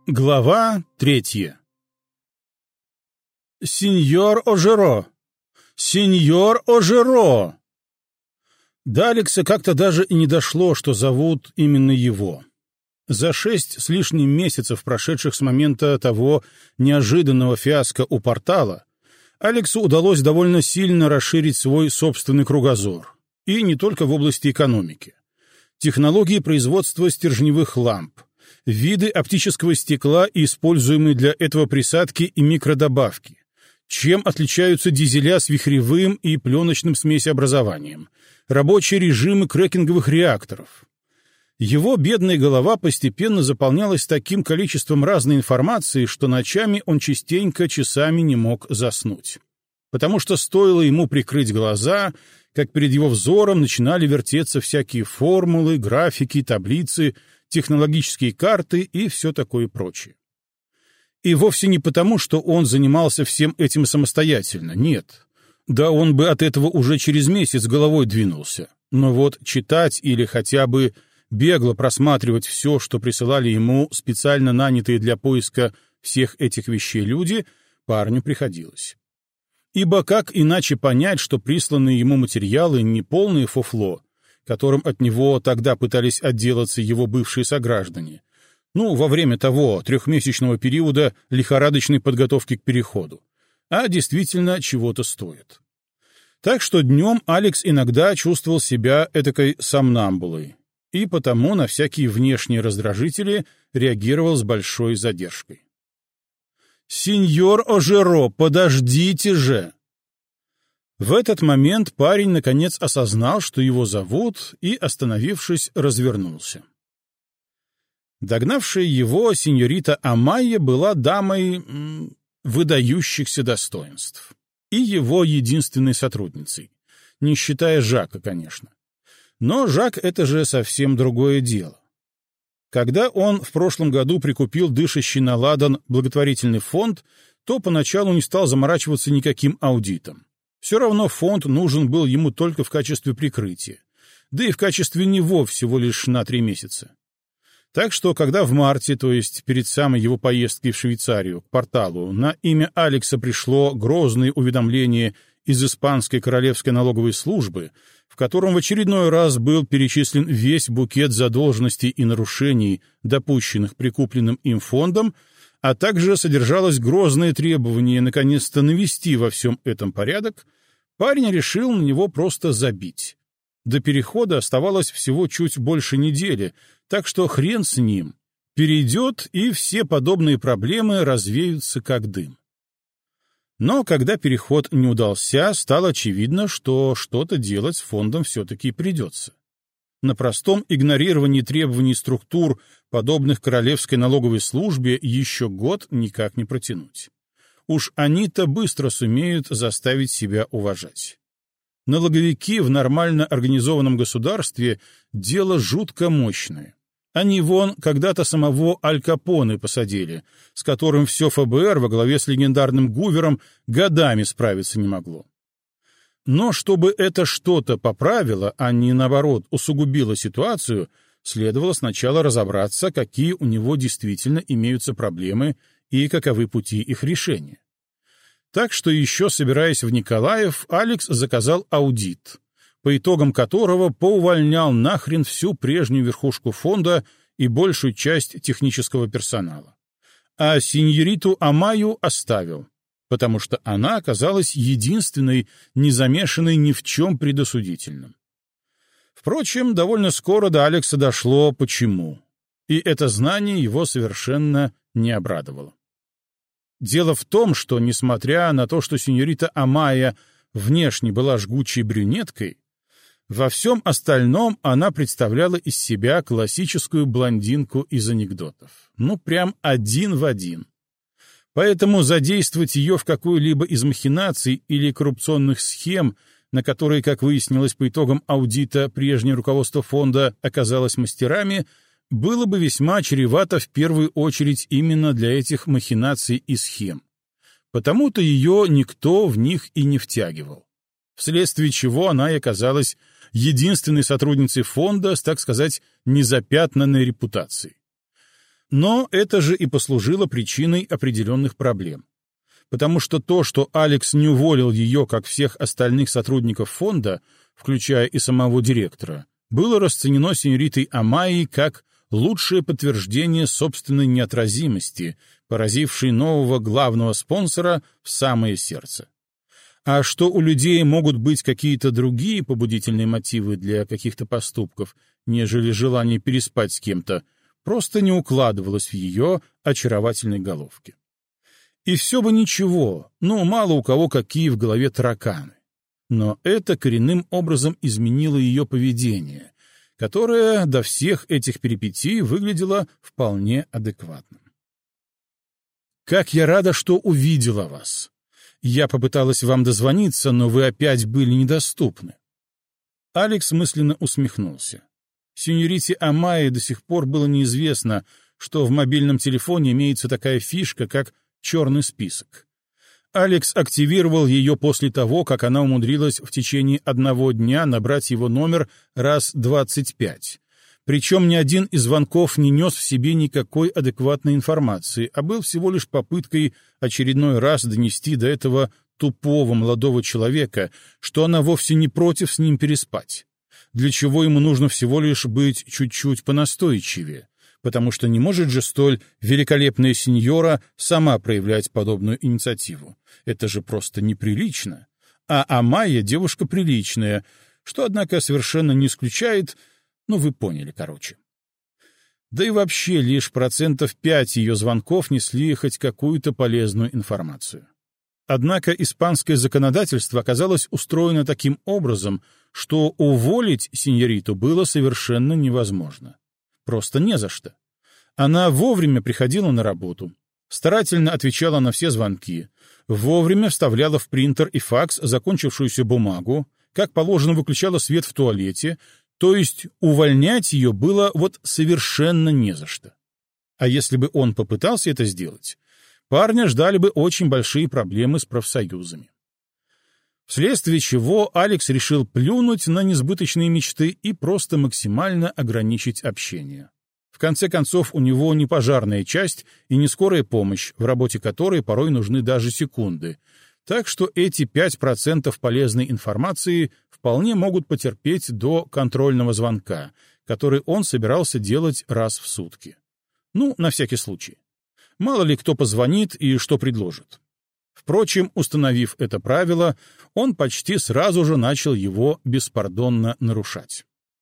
Глава 3. «Сеньор Ожеро! Сеньор Ожеро!» До Алекса как-то даже и не дошло, что зовут именно его. За 6 с лишним месяцев, прошедших с момента того неожиданного фиаско у портала, Алексу удалось довольно сильно расширить свой собственный кругозор. И не только в области экономики. Технологии производства стержневых ламп, виды оптического стекла и используемые для этого присадки и микродобавки, чем отличаются дизеля с вихревым и пленочным смесеобразованием, рабочие режимы крекинговых реакторов. Его бедная голова постепенно заполнялась таким количеством разной информации, что ночами он частенько часами не мог заснуть. Потому что стоило ему прикрыть глаза, как перед его взором начинали вертеться всякие формулы, графики, таблицы, технологические карты и все такое прочее. И вовсе не потому, что он занимался всем этим самостоятельно, нет. Да он бы от этого уже через месяц головой двинулся. Но вот читать или хотя бы бегло просматривать все, что присылали ему специально нанятые для поиска всех этих вещей люди, парню приходилось. Ибо как иначе понять, что присланные ему материалы не полное фуфло, которым от него тогда пытались отделаться его бывшие сограждане, во время того 3-месячного периода лихорадочной подготовки к переходу, а действительно чего-то стоит. Так что днем Алекс иногда чувствовал себя этакой сомнамбулой, и потому на всякие внешние раздражители реагировал с большой задержкой. «Сеньор Ожеро, подождите же!» В этот момент парень наконец осознал, что его зовут, и, остановившись, развернулся. Догнавшая его сеньорита Амайя была дамой выдающихся достоинств и его единственной сотрудницей, не считая Жака, конечно. Но Жак — это же совсем другое дело. Когда он в прошлом году прикупил дышащий на ладан благотворительный фонд, то поначалу не стал заморачиваться никаким аудитом. Все равно фонд нужен был ему только в качестве прикрытия, да и в качестве него всего лишь на 3 месяца. Так что, когда в марте, то есть перед самой его поездкой в Швейцарию, к порталу, на имя Алекса пришло грозное уведомление из Испанской королевской налоговой службы, в котором в очередной раз был перечислен весь букет задолженностей и нарушений, допущенных прикупленным им фондом, а также содержалось грозное требование наконец-то навести во всем этом порядок, парень решил на него просто забить. До перехода оставалось всего чуть больше недели, так что хрен с ним. Перейдет, и все подобные проблемы развеются как дым. Но когда переход не удался, стало очевидно, что что-то делать с фондом все-таки придется. На простом игнорировании требований структур, подобных королевской налоговой службе, еще год никак не протянуть. Уж они-то быстро сумеют заставить себя уважать. Налоговики в нормально организованном государстве — дело жутко мощное. Они вон когда-то самого Аль Капоне посадили, с которым все ФБР во главе с легендарным Гувером годами справиться не могло. Но чтобы это что-то поправило, а не, наоборот, усугубило ситуацию, следовало сначала разобраться, какие у него действительно имеются проблемы и каковы пути их решения. Так что еще собираясь в Николаев, Алекс заказал аудит, по итогам которого поувольнял нахрен всю прежнюю верхушку фонда и большую часть технического персонала. А сеньориту Амайю оставил, потому что она оказалась единственной, не замешанной ни в чем предосудительном. Впрочем, довольно скоро до Алекса дошло, почему. И это знание его совершенно не обрадовало. Дело в том, что, несмотря на то, что сеньорита Амайя внешне была жгучей брюнеткой, во всем остальном она представляла из себя классическую блондинку из анекдотов. Прям один в один. Поэтому задействовать ее в какую-либо из махинаций или коррупционных схем, на которые, как выяснилось по итогам аудита, прежнее руководство фонда оказалось мастерами, было бы весьма чревато в первую очередь именно для этих махинаций и схем. Потому-то ее никто в них и не втягивал. Вследствие чего она и оказалась единственной сотрудницей фонда с, так сказать, незапятнанной репутацией. Но это же и послужило причиной определенных проблем. Потому что то, что Алекс не уволил ее, как всех остальных сотрудников фонда, включая и самого директора, было расценено сеньоритой Амайей как лучшее подтверждение собственной неотразимости, поразившей нового главного спонсора в самое сердце. А что у людей могут быть какие-то другие побудительные мотивы для каких-то поступков, нежели желание переспать с кем-то, просто не укладывалось в ее очаровательной головке. И все бы ничего, мало у кого какие в голове тараканы. Но это коренным образом изменило ее поведение, которое до всех этих перипетий выглядело вполне адекватным. «Как я рада, что увидела вас! Я попыталась вам дозвониться, но вы опять были недоступны». Алекс мысленно усмехнулся. Сеньорите Амайе до сих пор было неизвестно, что в мобильном телефоне имеется такая фишка, как черный список. Алекс активировал ее после того, как она умудрилась в течение одного дня набрать его номер раз 25. Причем ни один из звонков не нес в себе никакой адекватной информации, а был всего лишь попыткой очередной раз донести до этого тупого молодого человека, что она вовсе не против с ним переспать, для чего ему нужно всего лишь быть чуть-чуть понастойчивее, потому что не может же столь великолепная сеньора сама проявлять подобную инициативу. Это же просто неприлично. А Амайя девушка приличная, что, однако, совершенно не исключает, вы поняли, короче. Да и вообще лишь 5% ее звонков несли хоть какую-то полезную информацию. Однако испанское законодательство оказалось устроено таким образом, что уволить сеньориту было совершенно невозможно. Просто не за что. Она вовремя приходила на работу, старательно отвечала на все звонки, вовремя вставляла в принтер и факс закончившуюся бумагу, как положено выключала свет в туалете, то есть увольнять ее было совершенно не за что. А если бы он попытался это сделать, парня ждали бы очень большие проблемы с профсоюзами. Вследствие чего Алекс решил плюнуть на несбыточные мечты и просто максимально ограничить общение. В конце концов, у него не пожарная часть и не скорая помощь, в работе которой порой нужны даже секунды, так что эти 5% полезной информации вполне могут потерпеть до контрольного звонка, который он собирался делать раз в сутки. На всякий случай. Мало ли кто позвонит и что предложит. Впрочем, установив это правило, он почти сразу же начал его беспардонно нарушать.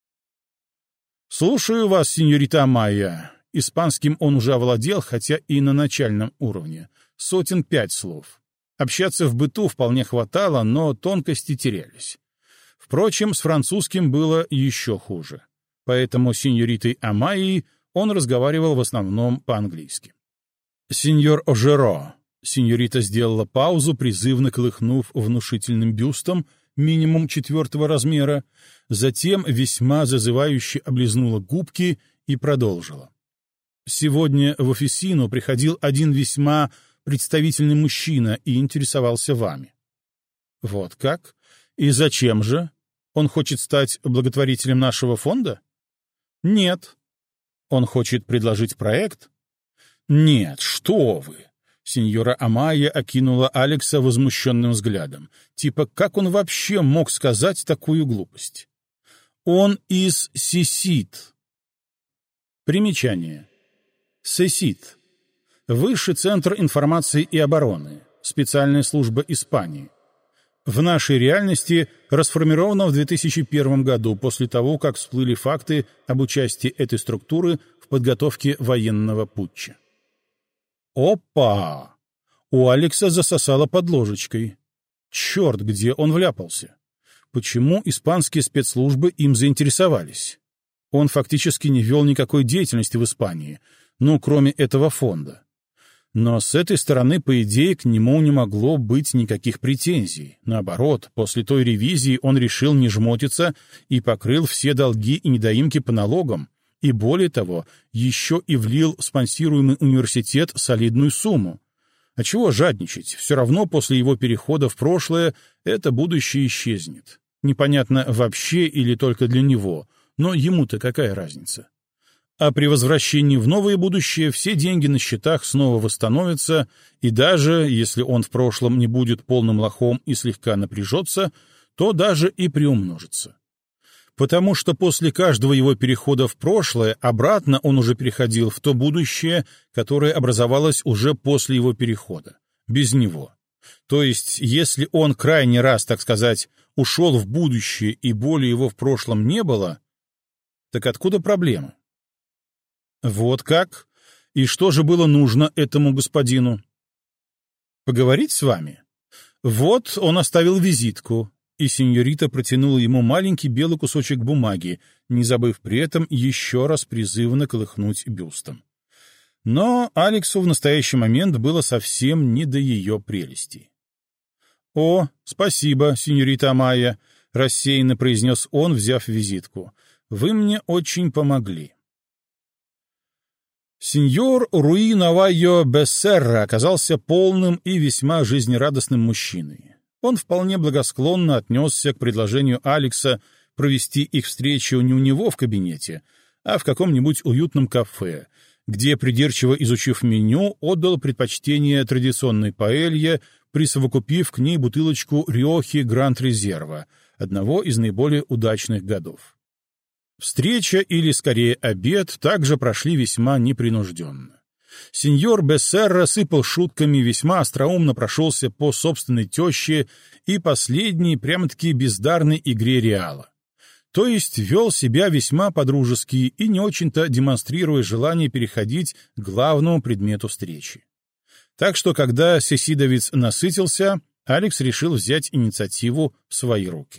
«Слушаю вас, сеньорита Амайя». Испанским он уже овладел, хотя и на начальном уровне. 5 слов. Общаться в быту вполне хватало, но тонкости терялись. Впрочем, с французским было еще хуже. Поэтому с сеньоритой Амайей он разговаривал в основном по-английски. «Сеньор Ожеро». Сеньорита сделала паузу, призывно колыхнув внушительным бюстом, минимум 4 размера, затем весьма зазывающе облизнула губки и продолжила. «Сегодня в офисину приходил один весьма представительный мужчина и интересовался вами». «Вот как? И зачем же? Он хочет стать благотворителем нашего фонда?» «Нет». «Он хочет предложить проект?» «Нет, что вы!» Сеньора Амайя окинула Алекса возмущенным взглядом. Типа, как он вообще мог сказать такую глупость? Он из СИСИТ. Примечание. СИСИТ. Высший центр информации и обороны. Специальная служба Испании. В нашей реальности расформирована в 2001 году после того, как всплыли факты об участии этой структуры в подготовке военного путча. Опа! У Алекса засосало под ложечкой. Черт, где он вляпался? Почему испанские спецслужбы им заинтересовались? Он фактически не вел никакой деятельности в Испании, кроме этого фонда. Но с этой стороны, по идее, к нему не могло быть никаких претензий. Наоборот, после той ревизии он решил не жмотиться и покрыл все долги и недоимки по налогам, и более того, еще и влил в спонсируемый университет солидную сумму. А чего жадничать? Все равно после его перехода в прошлое это будущее исчезнет. Непонятно вообще или только для него, но ему-то какая разница? А при возвращении в новое будущее все деньги на счетах снова восстановятся, и даже если он в прошлом не будет полным лохом и слегка напряжется, то даже и приумножится. Потому что после каждого его перехода в прошлое обратно он уже переходил в то будущее, которое образовалось уже после его перехода, без него. То есть, если он крайний раз, так сказать, ушел в будущее и более его в прошлом не было, так откуда проблема? Вот как? И что же было нужно этому господину? Поговорить с вами? Вот он оставил визитку, и сеньорита протянула ему маленький белый кусочек бумаги, не забыв при этом еще раз призывно колыхнуть бюстом. Но Алексу в настоящий момент было совсем не до ее прелестей. «О, спасибо, сеньорита Амайя», — рассеянно произнес он, взяв визитку. «Вы мне очень помогли». Сеньор Руи Навайо Бессерра оказался полным и весьма жизнерадостным мужчиной. Он вполне благосклонно отнесся к предложению Алекса провести их встречу не у него в кабинете, а в каком-нибудь уютном кафе, где, придирчиво изучив меню, отдал предпочтение традиционной паэлье, присовокупив к ней бутылочку Риохи Гранд Резерва, одного из наиболее удачных годов. Встреча, или скорее обед, также прошли весьма непринужденно. Сеньор Бессерра сыпал шутками, весьма остроумно прошелся по собственной теще и последней прямо-таки бездарной игре Реала. То есть вел себя весьма по-дружески и не очень-то демонстрируя желание переходить к главному предмету встречи. Так что, когда сесидовец насытился, Алекс решил взять инициативу в свои руки.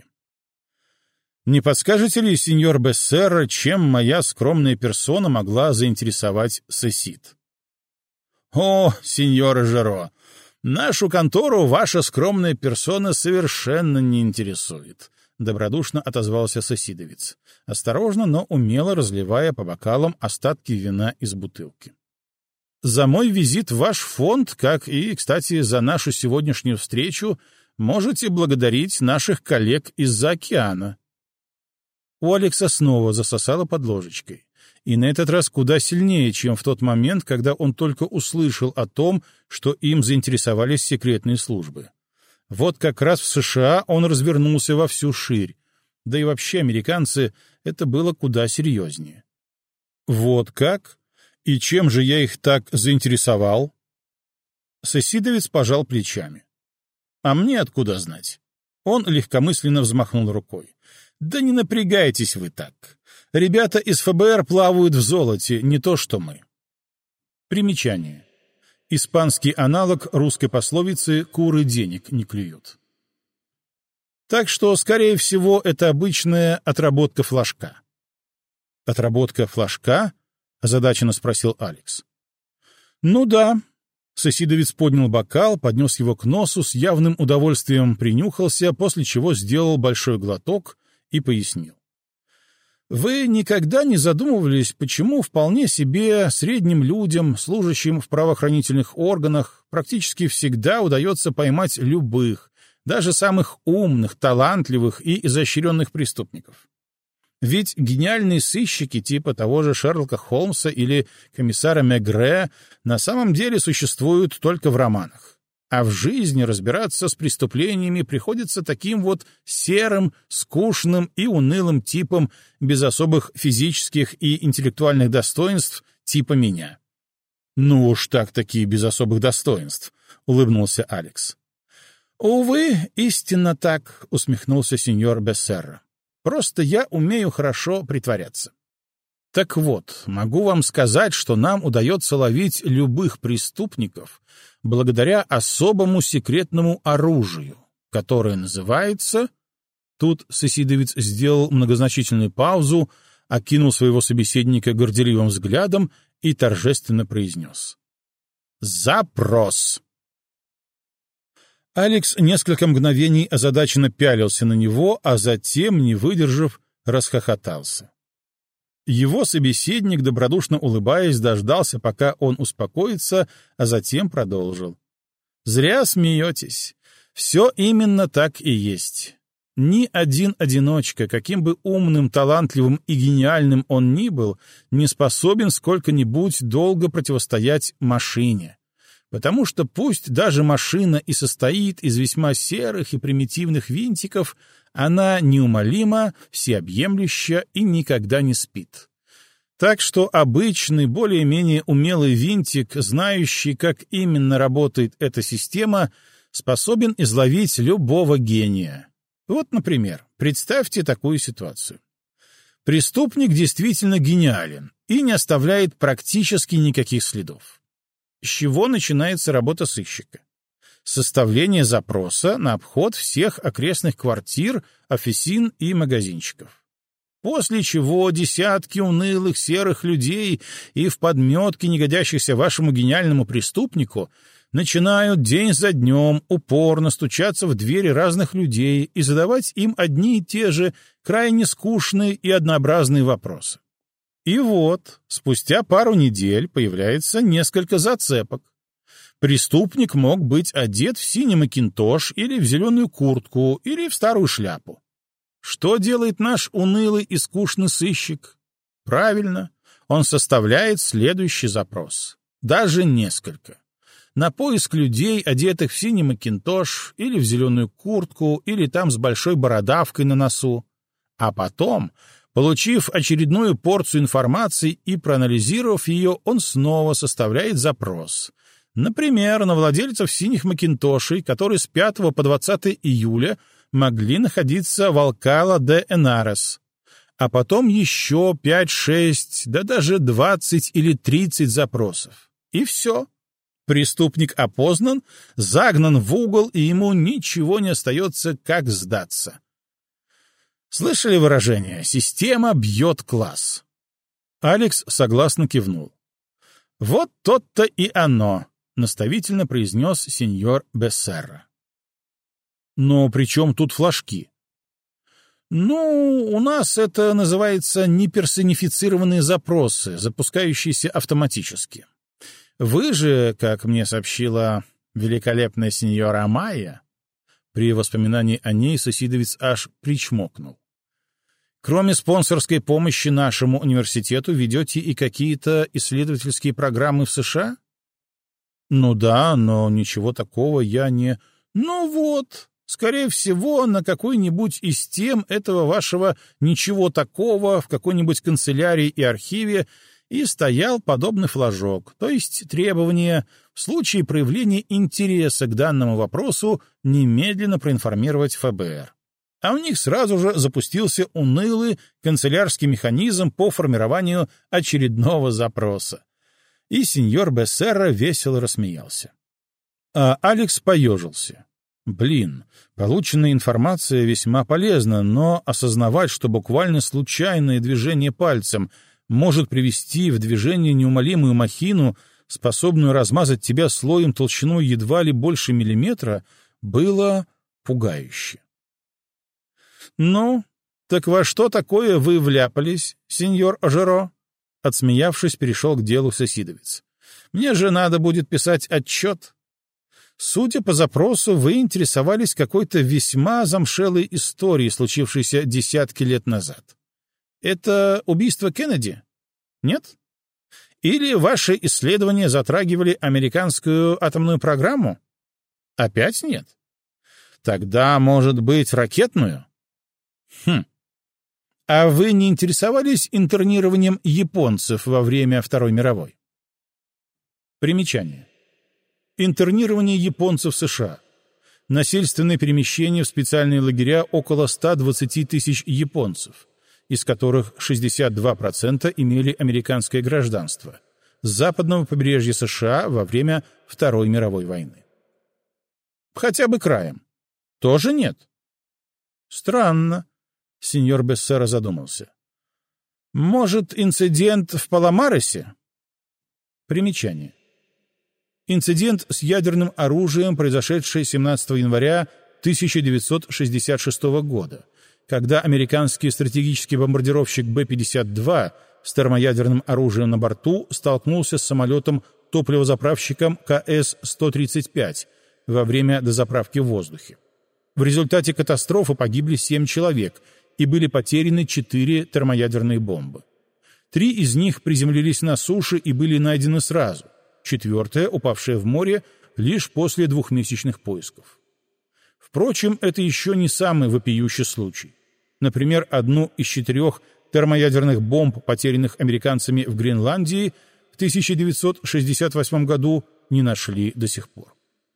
«Не подскажете ли, сеньор Бессерра, чем моя скромная персона могла заинтересовать сесид?» «О, сеньор Жеро, нашу контору ваша скромная персона совершенно не интересует», — добродушно отозвался сесидовец, осторожно, но умело разливая по бокалам остатки вина из бутылки. «За мой визит в ваш фонд, как и, кстати, за нашу сегодняшнюю встречу, можете благодарить наших коллег из-за океана». У Алекса снова засосало под ложечкой. И на этот раз куда сильнее, чем в тот момент, когда он только услышал о том, что им заинтересовались секретные службы. Вот как раз в США он развернулся во всю ширь, да и вообще американцы это было куда серьезнее. «Вот как? И чем же я их так заинтересовал?» Сесидовец пожал плечами. «А мне откуда знать?» Он легкомысленно взмахнул рукой. «Да не напрягайтесь вы так. Ребята из ФБР плавают в золоте, не то что мы». Примечание. Испанский аналог русской пословицы «куры денег не клюют». Так что, скорее всего, это обычная отработка флажка. «Отработка флажка?» — озадаченно спросил Алекс. «Ну да». Сесидовец поднял бокал, поднес его к носу, с явным удовольствием принюхался, после чего сделал большой глоток и пояснил. Вы никогда не задумывались, почему вполне себе средним людям, служащим в правоохранительных органах, практически всегда удается поймать любых, даже самых умных, талантливых и изощренных преступников? Ведь гениальные сыщики типа того же Шерлока Холмса или комиссара Мегре на самом деле существуют только в романах. А в жизни разбираться с преступлениями приходится таким вот серым, скучным и унылым типом без особых физических и интеллектуальных достоинств типа меня. «Ну уж так-таки без особых достоинств», — улыбнулся Алекс. «Увы, истинно так», — усмехнулся сеньор Бессерра. «Просто я умею хорошо притворяться». Так вот, могу вам сказать, что нам удается ловить любых преступников благодаря особому секретному оружию, которое называется... Тут сесидовец сделал многозначительную паузу, окинул своего собеседника горделивым взглядом и торжественно произнес. «Запрос!» Алекс несколько мгновений озадаченно пялился на него, а затем, не выдержав, расхохотался. Его собеседник, добродушно улыбаясь, дождался, пока он успокоится, а затем продолжил. «Зря смеетесь. Все именно так и есть. Ни один одиночка, каким бы умным, талантливым и гениальным он ни был, не способен сколько-нибудь долго противостоять машине. Потому что пусть даже машина и состоит из весьма серых и примитивных винтиков, она неумолима, всеобъемлюща и никогда не спит. Так что обычный, более-менее умелый винтик, знающий, как именно работает эта система, способен изловить любого гения. Вот, например, представьте такую ситуацию. Преступник действительно гениален и не оставляет практически никаких следов. С чего начинается работа сыщика? Составление запроса на обход всех окрестных квартир, офисин и магазинчиков. После чего десятки унылых серых людей и в подметке, не годящихся вашему гениальному преступнику, начинают день за днем упорно стучаться в двери разных людей и задавать им одни и те же крайне скучные и однообразные вопросы. И вот, спустя пару недель появляется несколько зацепок. Преступник мог быть одет в синий макинтош или в зеленую куртку или в старую шляпу. Что делает наш унылый и скучный сыщик? Правильно, он составляет следующий запрос. Даже несколько. На поиск людей, одетых в синий макинтош или в зеленую куртку, или там с большой бородавкой на носу. А потом, получив очередную порцию информации и проанализировав ее, он снова составляет запрос. Например, на владельцев синих макинтошей, которые с 5 по 20 июля могли находиться в Алкала-де-Энарес. А потом еще 5-6, да даже 20 или 30 запросов. И все. Преступник опознан, загнан в угол, и ему ничего не остается, как сдаться. Слышали выражение «система бьет класс»? Алекс согласно кивнул. «Вот то-то и оно», — наставительно произнес сеньор Бессерра. «Но при чем тут флажки?» «Ну, у нас это называется неперсонифицированные запросы, запускающиеся автоматически. Вы же, как мне сообщила великолепная сеньора Амайя, при воспоминании о ней соседовец аж причмокнул. Кроме спонсорской помощи нашему университету, ведете и какие-то исследовательские программы в США? Ну да, но ничего такого я не... Ну вот, скорее всего, на какой-нибудь из тем этого вашего «ничего такого» в какой-нибудь канцелярии и архиве и стоял подобный флажок, то есть требование в случае проявления интереса к данному вопросу немедленно проинформировать ФБР. А у них сразу же запустился унылый канцелярский механизм по формированию очередного запроса. И сеньор Бессерра весело рассмеялся. А Алекс поежился. Блин, полученная информация весьма полезна, но осознавать, что буквально случайное движение пальцем может привести в движение неумолимую махину, способную размазать тебя слоем толщиной едва ли больше миллиметра, было пугающе. «Ну, так во что такое вы вляпались, сеньор Ожеро?» Отсмеявшись, перешел к делу соседовец. «Мне же надо будет писать отчет. Судя по запросу, вы интересовались какой-то весьма замшелой историей, случившейся десятки лет назад. Это убийство Кеннеди? Нет? Или ваши исследования затрагивали американскую атомную программу? Опять нет? Тогда, может быть, ракетную? А вы не интересовались интернированием японцев во время Второй мировой? Примечание. Интернирование японцев в США. Насильственное перемещение в специальные лагеря около 120 тысяч японцев, из которых 62% имели американское гражданство, с западного побережья США во время Второй мировой войны. Хотя бы краем. Тоже нет? Странно. Сеньор Бессерра задумался. Может, инцидент в Паламаресе? Примечание. Инцидент с ядерным оружием, произошедший 17 января 1966 года, когда американский стратегический бомбардировщик Б-52 с термоядерным оружием на борту столкнулся с самолетом-топливозаправщиком КС-135 во время дозаправки в воздухе. В результате катастрофы погибли 7 человек и были потеряны 4 термоядерные бомбы. 3 из них приземлились на суше и были найдены сразу, 4-я, упавшая в море, лишь после 2-месячных поисков. Впрочем, это еще не самый вопиющий случай. Например, одну из 4 термоядерных бомб, потерянных американцами в Гренландии, в 1968 году не нашли до сих пор.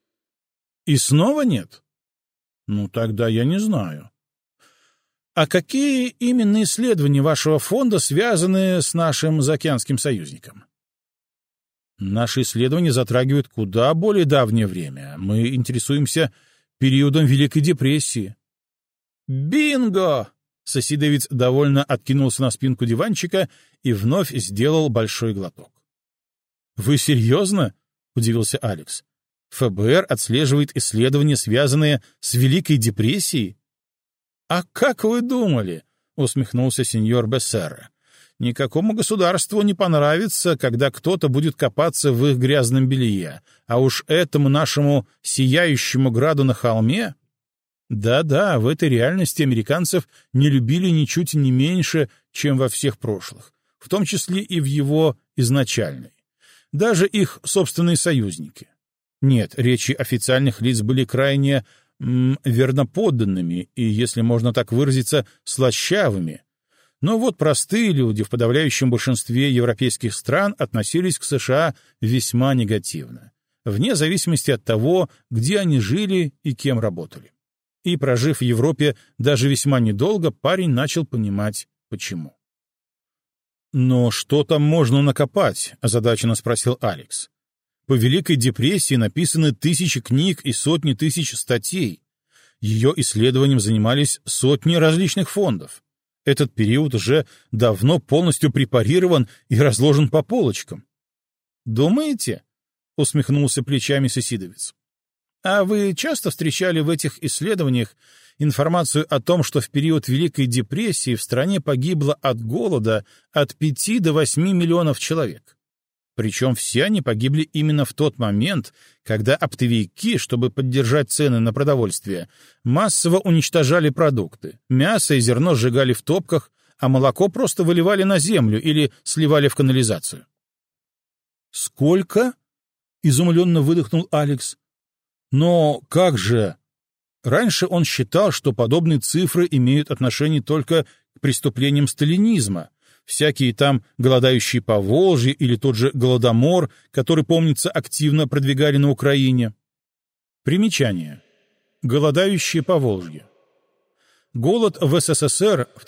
И снова нет? Ну, тогда я не знаю. А какие именно исследования вашего фонда связаны с нашим заокеанским союзником? Наши исследования затрагивают куда более давнее время. Мы интересуемся периодом Великой депрессии. Бинго! Сосидовец довольно откинулся на спинку диванчика и вновь сделал большой глоток. «Вы серьезно?» — удивился Алекс. «ФБР отслеживает исследования, связанные с Великой депрессией?» «А как вы думали?» — усмехнулся сеньор Бессерра. «Никакому государству не понравится, когда кто-то будет копаться в их грязном белье, а уж этому нашему сияющему граду на холме...» Да-да, в этой реальности американцев не любили ничуть не меньше, чем во всех прошлых, в том числе и в его изначальной. Даже их собственные союзники. Нет, речи официальных лиц были крайне верноподданными и, если можно так выразиться, слащавыми. Но вот простые люди в подавляющем большинстве европейских стран относились к США весьма негативно, вне зависимости от того, где они жили и кем работали. И, прожив в Европе даже весьма недолго, парень начал понимать, почему. «Но что там можно накопать?» — озадаченно спросил Алекс. «По Великой депрессии написаны 1000 книг и сотни тысяч статей. Ее исследованием занимались сотни различных фондов. Этот период уже давно полностью препарирован и разложен по полочкам». «Думаете?» — усмехнулся плечами сосидовец. «А вы часто встречали в этих исследованиях информацию о том, что в период Великой депрессии в стране погибло от голода от 5 до 8 миллионов человек? Причем все они погибли именно в тот момент, когда оптовики, чтобы поддержать цены на продовольствие, массово уничтожали продукты, мясо и зерно сжигали в топках, а молоко просто выливали на землю или сливали в канализацию». «Сколько?» — изумленно выдохнул Алекс. «Но как же?» Раньше он считал, что подобные цифры имеют отношение только к преступлениям сталинизма, всякие там голодающие Поволжье или тот же Голодомор, который, помнится, активно продвигали на Украине. Примечание. Голодающие Поволжье. Голод в СССР в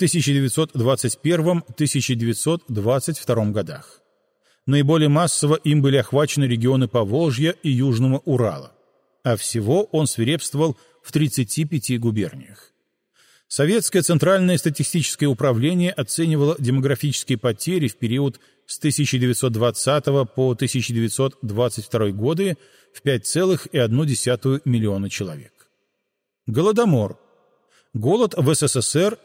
1921-1922 годах. Наиболее массово им были охвачены регионы Поволжья и Южного Урала, а всего он свирепствовал в 35 губерниях. Советское Центральное статистическое управление оценивало демографические потери в период с 1920 по 1922 годы в 5,1 миллиона человек. Голодомор. Голод в СССР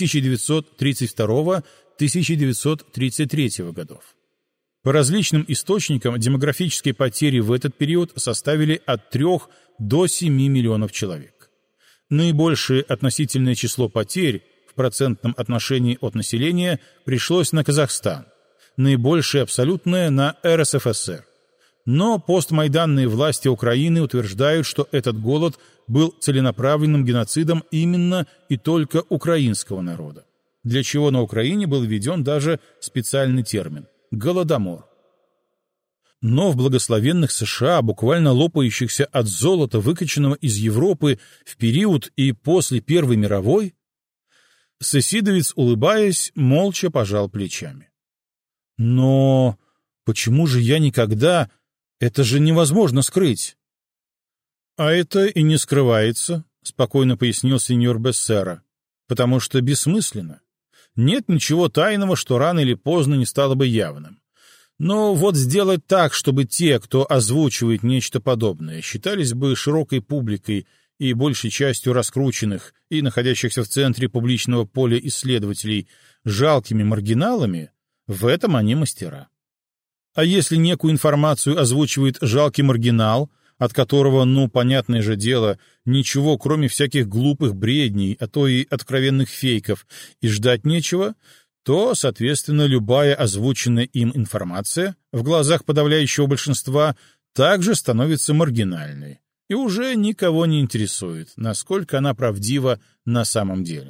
1932-1933 годов. По различным источникам демографические потери в этот период составили от 3 до 7 миллионов человек. Наибольшее относительное число потерь в процентном отношении от населения пришлось на Казахстан, наибольшее абсолютное на РСФСР. Но постмайданные власти Украины утверждают, что этот голод был целенаправленным геноцидом именно и только украинского народа, для чего на Украине был введен даже специальный термин – голодомор. Но в благословенных США, буквально лопающихся от золота, выкачанного из Европы в период и после Первой мировой, сосидовец, улыбаясь, молча пожал плечами. «Но почему же я никогда... Это же невозможно скрыть!» «А это и не скрывается», — спокойно пояснил сеньор Бессерра, «потому что бессмысленно. Нет ничего тайного, что рано или поздно не стало бы явным. Но вот сделать так, чтобы те, кто озвучивает нечто подобное, считались бы широкой публикой и большей частью раскрученных и находящихся в центре публичного поля исследователей жалкими маргиналами, в этом они мастера. А если некую информацию озвучивает жалкий маргинал, от которого, понятное же дело, ничего, кроме всяких глупых бредней, а то и откровенных фейков, и ждать нечего, то, соответственно, любая озвученная им информация в глазах подавляющего большинства также становится маргинальной и уже никого не интересует, насколько она правдива на самом деле.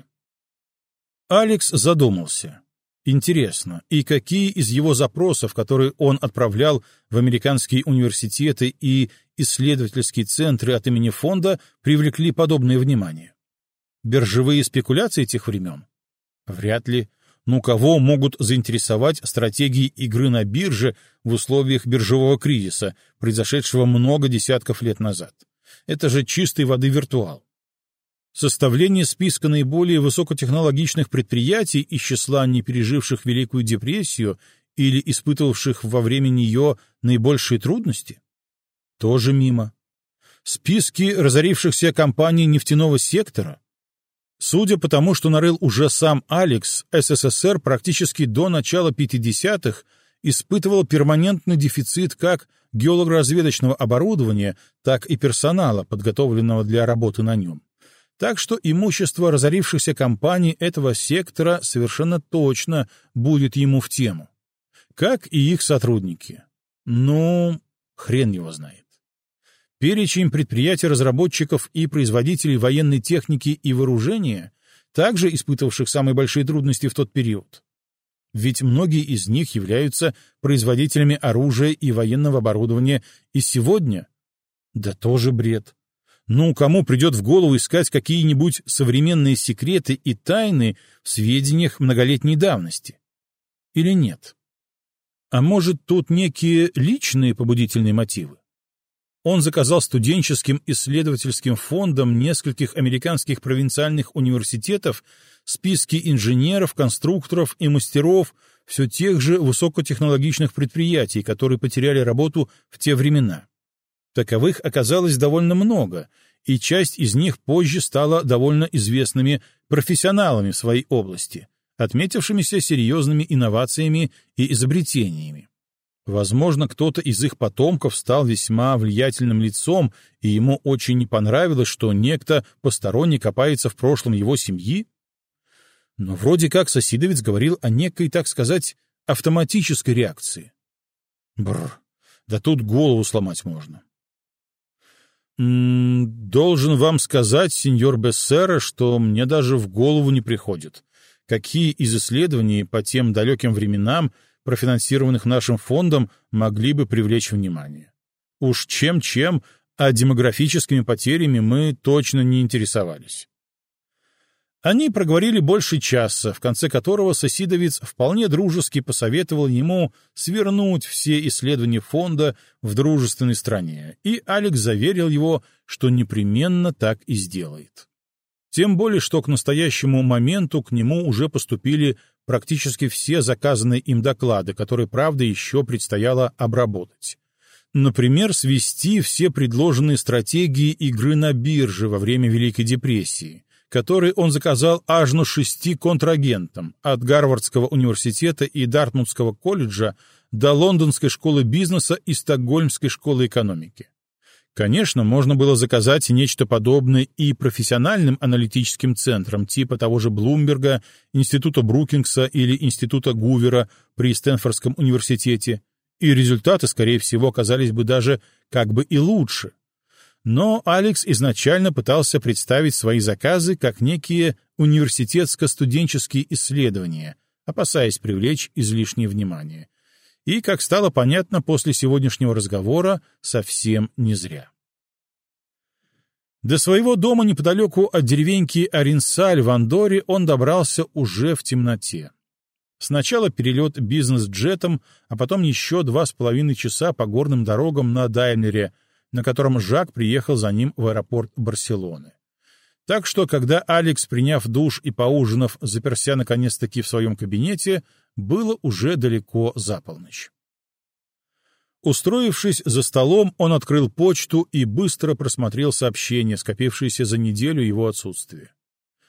Алекс задумался. Интересно, и какие из его запросов, которые он отправлял в американские университеты и исследовательские центры от имени фонда, привлекли подобное внимание? Биржевые спекуляции тех времен? Вряд ли. Кого могут заинтересовать стратегии игры на бирже в условиях биржевого кризиса, произошедшего много десятков лет назад? Это же чистой воды виртуал. Составление списка наиболее высокотехнологичных предприятий из числа не переживших Великую депрессию или испытывавших во время нее наибольшие трудности? Тоже мимо. Списки разорившихся компаний нефтяного сектора? Судя по тому, что нарыл уже сам Алекс, СССР практически до начала 50-х испытывал перманентный дефицит как геологоразведочного оборудования, так и персонала, подготовленного для работы на нем. Так что имущество разорившихся компаний этого сектора совершенно точно будет ему в тему. Как и их сотрудники. Хрен его знает. Перечень предприятий-разработчиков и производителей военной техники и вооружения, также испытывавших самые большие трудности в тот период. Ведь многие из них являются производителями оружия и военного оборудования и сегодня. Да тоже бред. Кому придет в голову искать какие-нибудь современные секреты и тайны в сведениях многолетней давности? Или нет? А может, тут некие личные побудительные мотивы? Он заказал студенческим исследовательским фондам нескольких американских провинциальных университетов списки инженеров, конструкторов и мастеров все тех же высокотехнологичных предприятий, которые потеряли работу в те времена. Таковых оказалось довольно много, и часть из них позже стала довольно известными профессионалами в своей области, отметившимися серьезными инновациями и изобретениями. Возможно, кто-то из их потомков стал весьма влиятельным лицом, и ему очень не понравилось, что некто посторонний копается в прошлом его семьи? Но вроде как Сосидовец говорил о некой, так сказать, автоматической реакции. Да тут голову сломать можно. Должен вам сказать, сеньор Бессера, что мне даже в голову не приходит, какие из исследований по тем далеким временам, профинансированных нашим фондом, могли бы привлечь внимание. Уж чем-чем, а демографическими потерями мы точно не интересовались. Они проговорили больше часа, в конце которого Сосидовец вполне дружески посоветовал ему свернуть все исследования фонда в дружественной стране, и Алекс заверил его, что непременно так и сделает. Тем более, что к настоящему моменту к нему уже поступили практически все заказанные им доклады, которые, правда, еще предстояло обработать. Например, свести все предложенные стратегии игры на бирже во время Великой депрессии, который он заказал аж 6 контрагентам от Гарвардского университета и Дартмутского колледжа до Лондонской школы бизнеса и Стокгольмской школы экономики. Конечно, можно было заказать нечто подобное и профессиональным аналитическим центрам типа того же Блумберга, Института Брукингса или Института Гувера при Стэнфордском университете, и результаты, скорее всего, оказались бы даже как бы и лучше. Но Алекс изначально пытался представить свои заказы как некие университетско-студенческие исследования, опасаясь привлечь излишнее внимание. И, как стало понятно после сегодняшнего разговора, совсем не зря. До своего дома неподалеку от деревеньки Аринсаль в Андорре он добрался уже в темноте. Сначала перелет бизнес-джетом, а потом еще 2,5 часа по горным дорогам на Даймлере, на котором Жак приехал за ним в аэропорт Барселоны. Так что, когда Алекс, приняв душ и поужинав, заперся наконец-таки в своем кабинете, было уже далеко за полночь. Устроившись за столом, он открыл почту и быстро просмотрел сообщения, скопившиеся за неделю его отсутствия.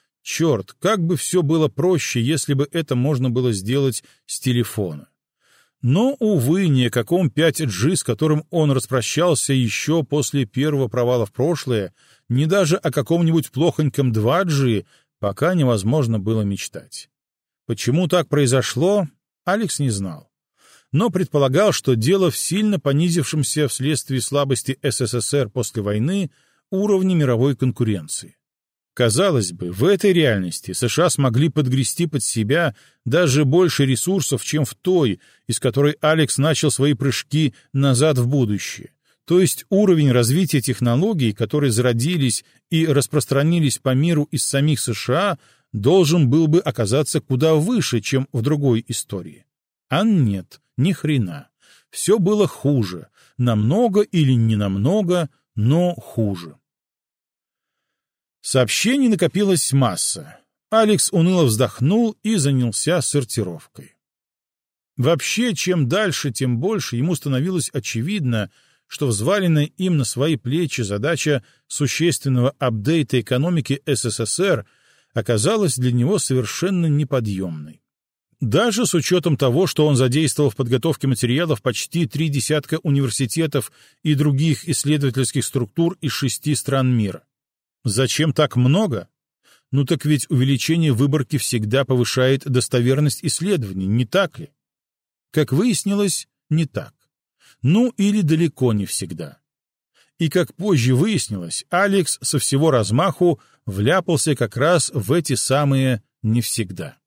Черт, как бы все было проще, если бы это можно было сделать с телефона. Но, увы, ни о каком 5G, с которым он распрощался еще после первого провала в прошлое, ни даже о каком-нибудь плохоньком 2G пока невозможно было мечтать. Почему так произошло, Алекс не знал. Но предполагал, что дело в сильно понизившемся вследствие слабости СССР после войны уровне мировой конкуренции. Казалось бы, в этой реальности США смогли подгрести под себя даже больше ресурсов, чем в той, из которой Алекс начал свои прыжки назад в будущее. То есть уровень развития технологий, которые зародились и распространились по миру из самих США, должен был бы оказаться куда выше, чем в другой истории. А нет, ни хрена. Все было хуже. Намного или не намного, но хуже. Сообщений накопилась масса. Алекс уныло вздохнул и занялся сортировкой. Вообще, чем дальше, тем больше ему становилось очевидно, что взваленная им на свои плечи задача существенного апдейта экономики СССР оказалась для него совершенно неподъемной. Даже с учетом того, что он задействовал в подготовке материалов почти 3 десятка университетов и других исследовательских структур из 6 стран мира. Зачем так много? Ну так ведь увеличение выборки всегда повышает достоверность исследований, не так ли? Как выяснилось, не так. Ну или далеко не всегда. И как позже выяснилось, Алекс со всего размаху вляпался как раз в эти самые «не всегда».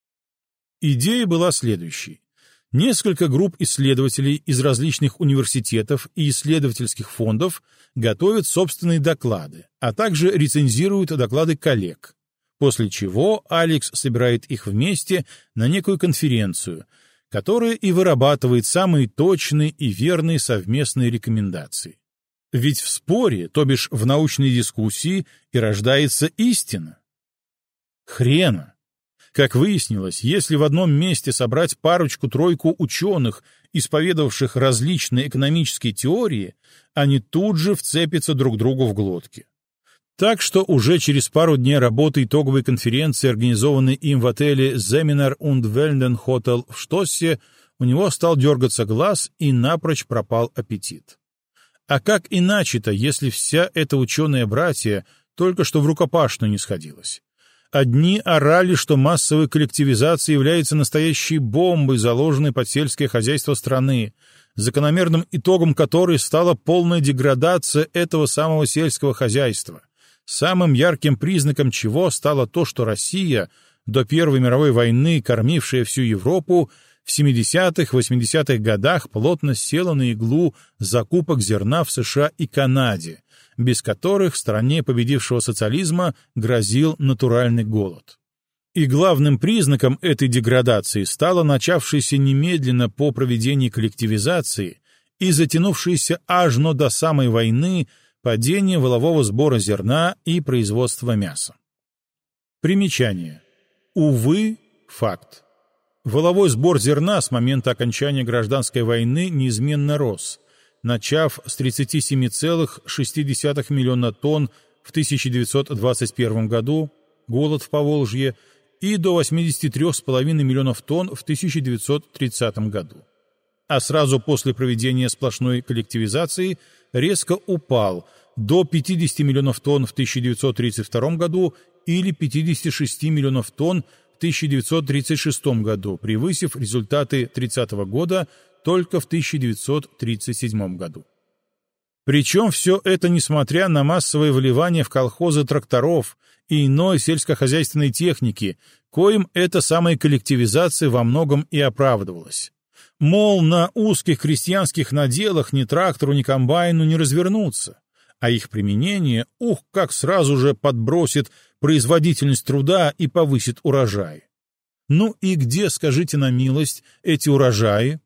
Идея была следующей. Несколько групп исследователей из различных университетов и исследовательских фондов готовят собственные доклады, а также рецензируют доклады коллег, после чего Алекс собирает их вместе на некую конференцию, которая и вырабатывает самые точные и верные совместные рекомендации. Ведь в споре, то бишь в научной дискуссии, и рождается истина. Хрена! Как выяснилось, если в одном месте собрать парочку-тройку ученых, исповедовавших различные экономические теории, они тут же вцепятся друг другу в глотки. Так что уже через пару дней работы итоговой конференции, организованной им в отеле Seminar und Welden Hotel в Штоссе, у него стал дергаться глаз и напрочь пропал аппетит. А как иначе-то, если вся эта ученая-братья только что в рукопашную не сходилась? Одни орали, что массовая коллективизация является настоящей бомбой, заложенной под сельское хозяйство страны, закономерным итогом которой стала полная деградация этого самого сельского хозяйства, самым ярким признаком чего стало то, что Россия, до Первой мировой войны кормившая всю Европу, в 70-80-х годах плотно села на иглу закупок зерна в США и Канаде, без которых стране победившего социализма грозил натуральный голод. И главным признаком этой деградации стало начавшееся немедленно по проведении коллективизации и затянувшееся аж до самой войны падение валового сбора зерна и производства мяса. Примечание. Увы, факт. Валовой сбор зерна с момента окончания гражданской войны неизменно рос, начав с 37,6 миллиона тонн в 1921 году, голод в Поволжье, и до 83,5 миллионов тонн в 1930 году. А сразу после проведения сплошной коллективизации резко упал до 50 миллионов тонн в 1932 году или 56 миллионов тонн в 1936 году, превысив результаты 30 года только в 1937 году. Причем все это несмотря на массовое вливание в колхозы тракторов и иной сельскохозяйственной техники, коим эта самая коллективизация во многом и оправдывалась. Мол, на узких крестьянских наделах ни трактору, ни комбайну не развернуться, а их применение, как сразу же подбросит производительность труда и повысит урожай. Ну и где, скажите на милость, эти урожаи?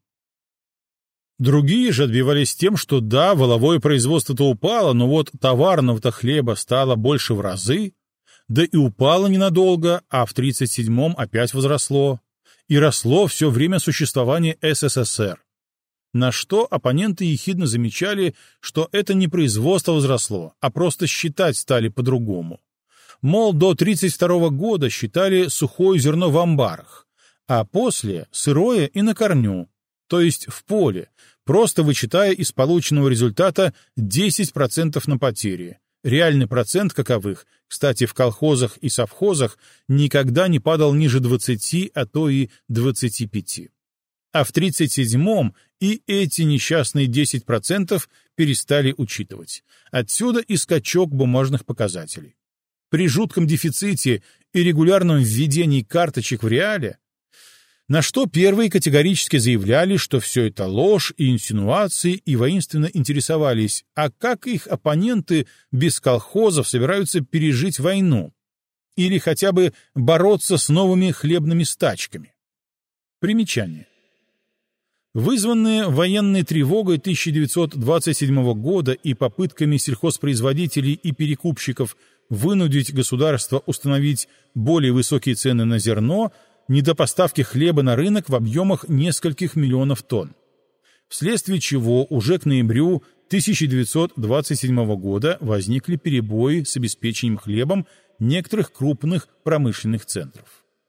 Другие же отбивались тем, что да, валовое производство-то упало, но вот товарного-то хлеба стало больше в разы, да и упало ненадолго, а в 1937-м опять возросло. И росло все время существования СССР. На что оппоненты ехидно замечали, что это не производство возросло, а просто считать стали по-другому. Мол, до 1932 года считали сухое зерно в амбарах, а после — сырое и на корню, то есть в поле, просто вычитая из полученного результата 10% на потери. Реальный процент каковых, кстати, в колхозах и совхозах никогда не падал ниже 20, а то и 25. А в 37-м и эти несчастные 10% перестали учитывать. Отсюда и скачок бумажных показателей. При жутком дефиците и регулярном введении карточек в реале, на что первые категорически заявляли, что все это ложь и инсинуации, и воинственно интересовались, а как их оппоненты без колхозов собираются пережить войну или хотя бы бороться с новыми хлебными стачками. Примечание. Вызванные военной тревогой 1927 года и попытками сельхозпроизводителей и перекупщиков вынудить государство установить более высокие цены на зерно, недопоставки хлеба на рынок в объемах нескольких миллионов тонн, вследствие чего уже к ноябрю 1927 года возникли перебои с обеспечением хлебом некоторых крупных промышленных центров.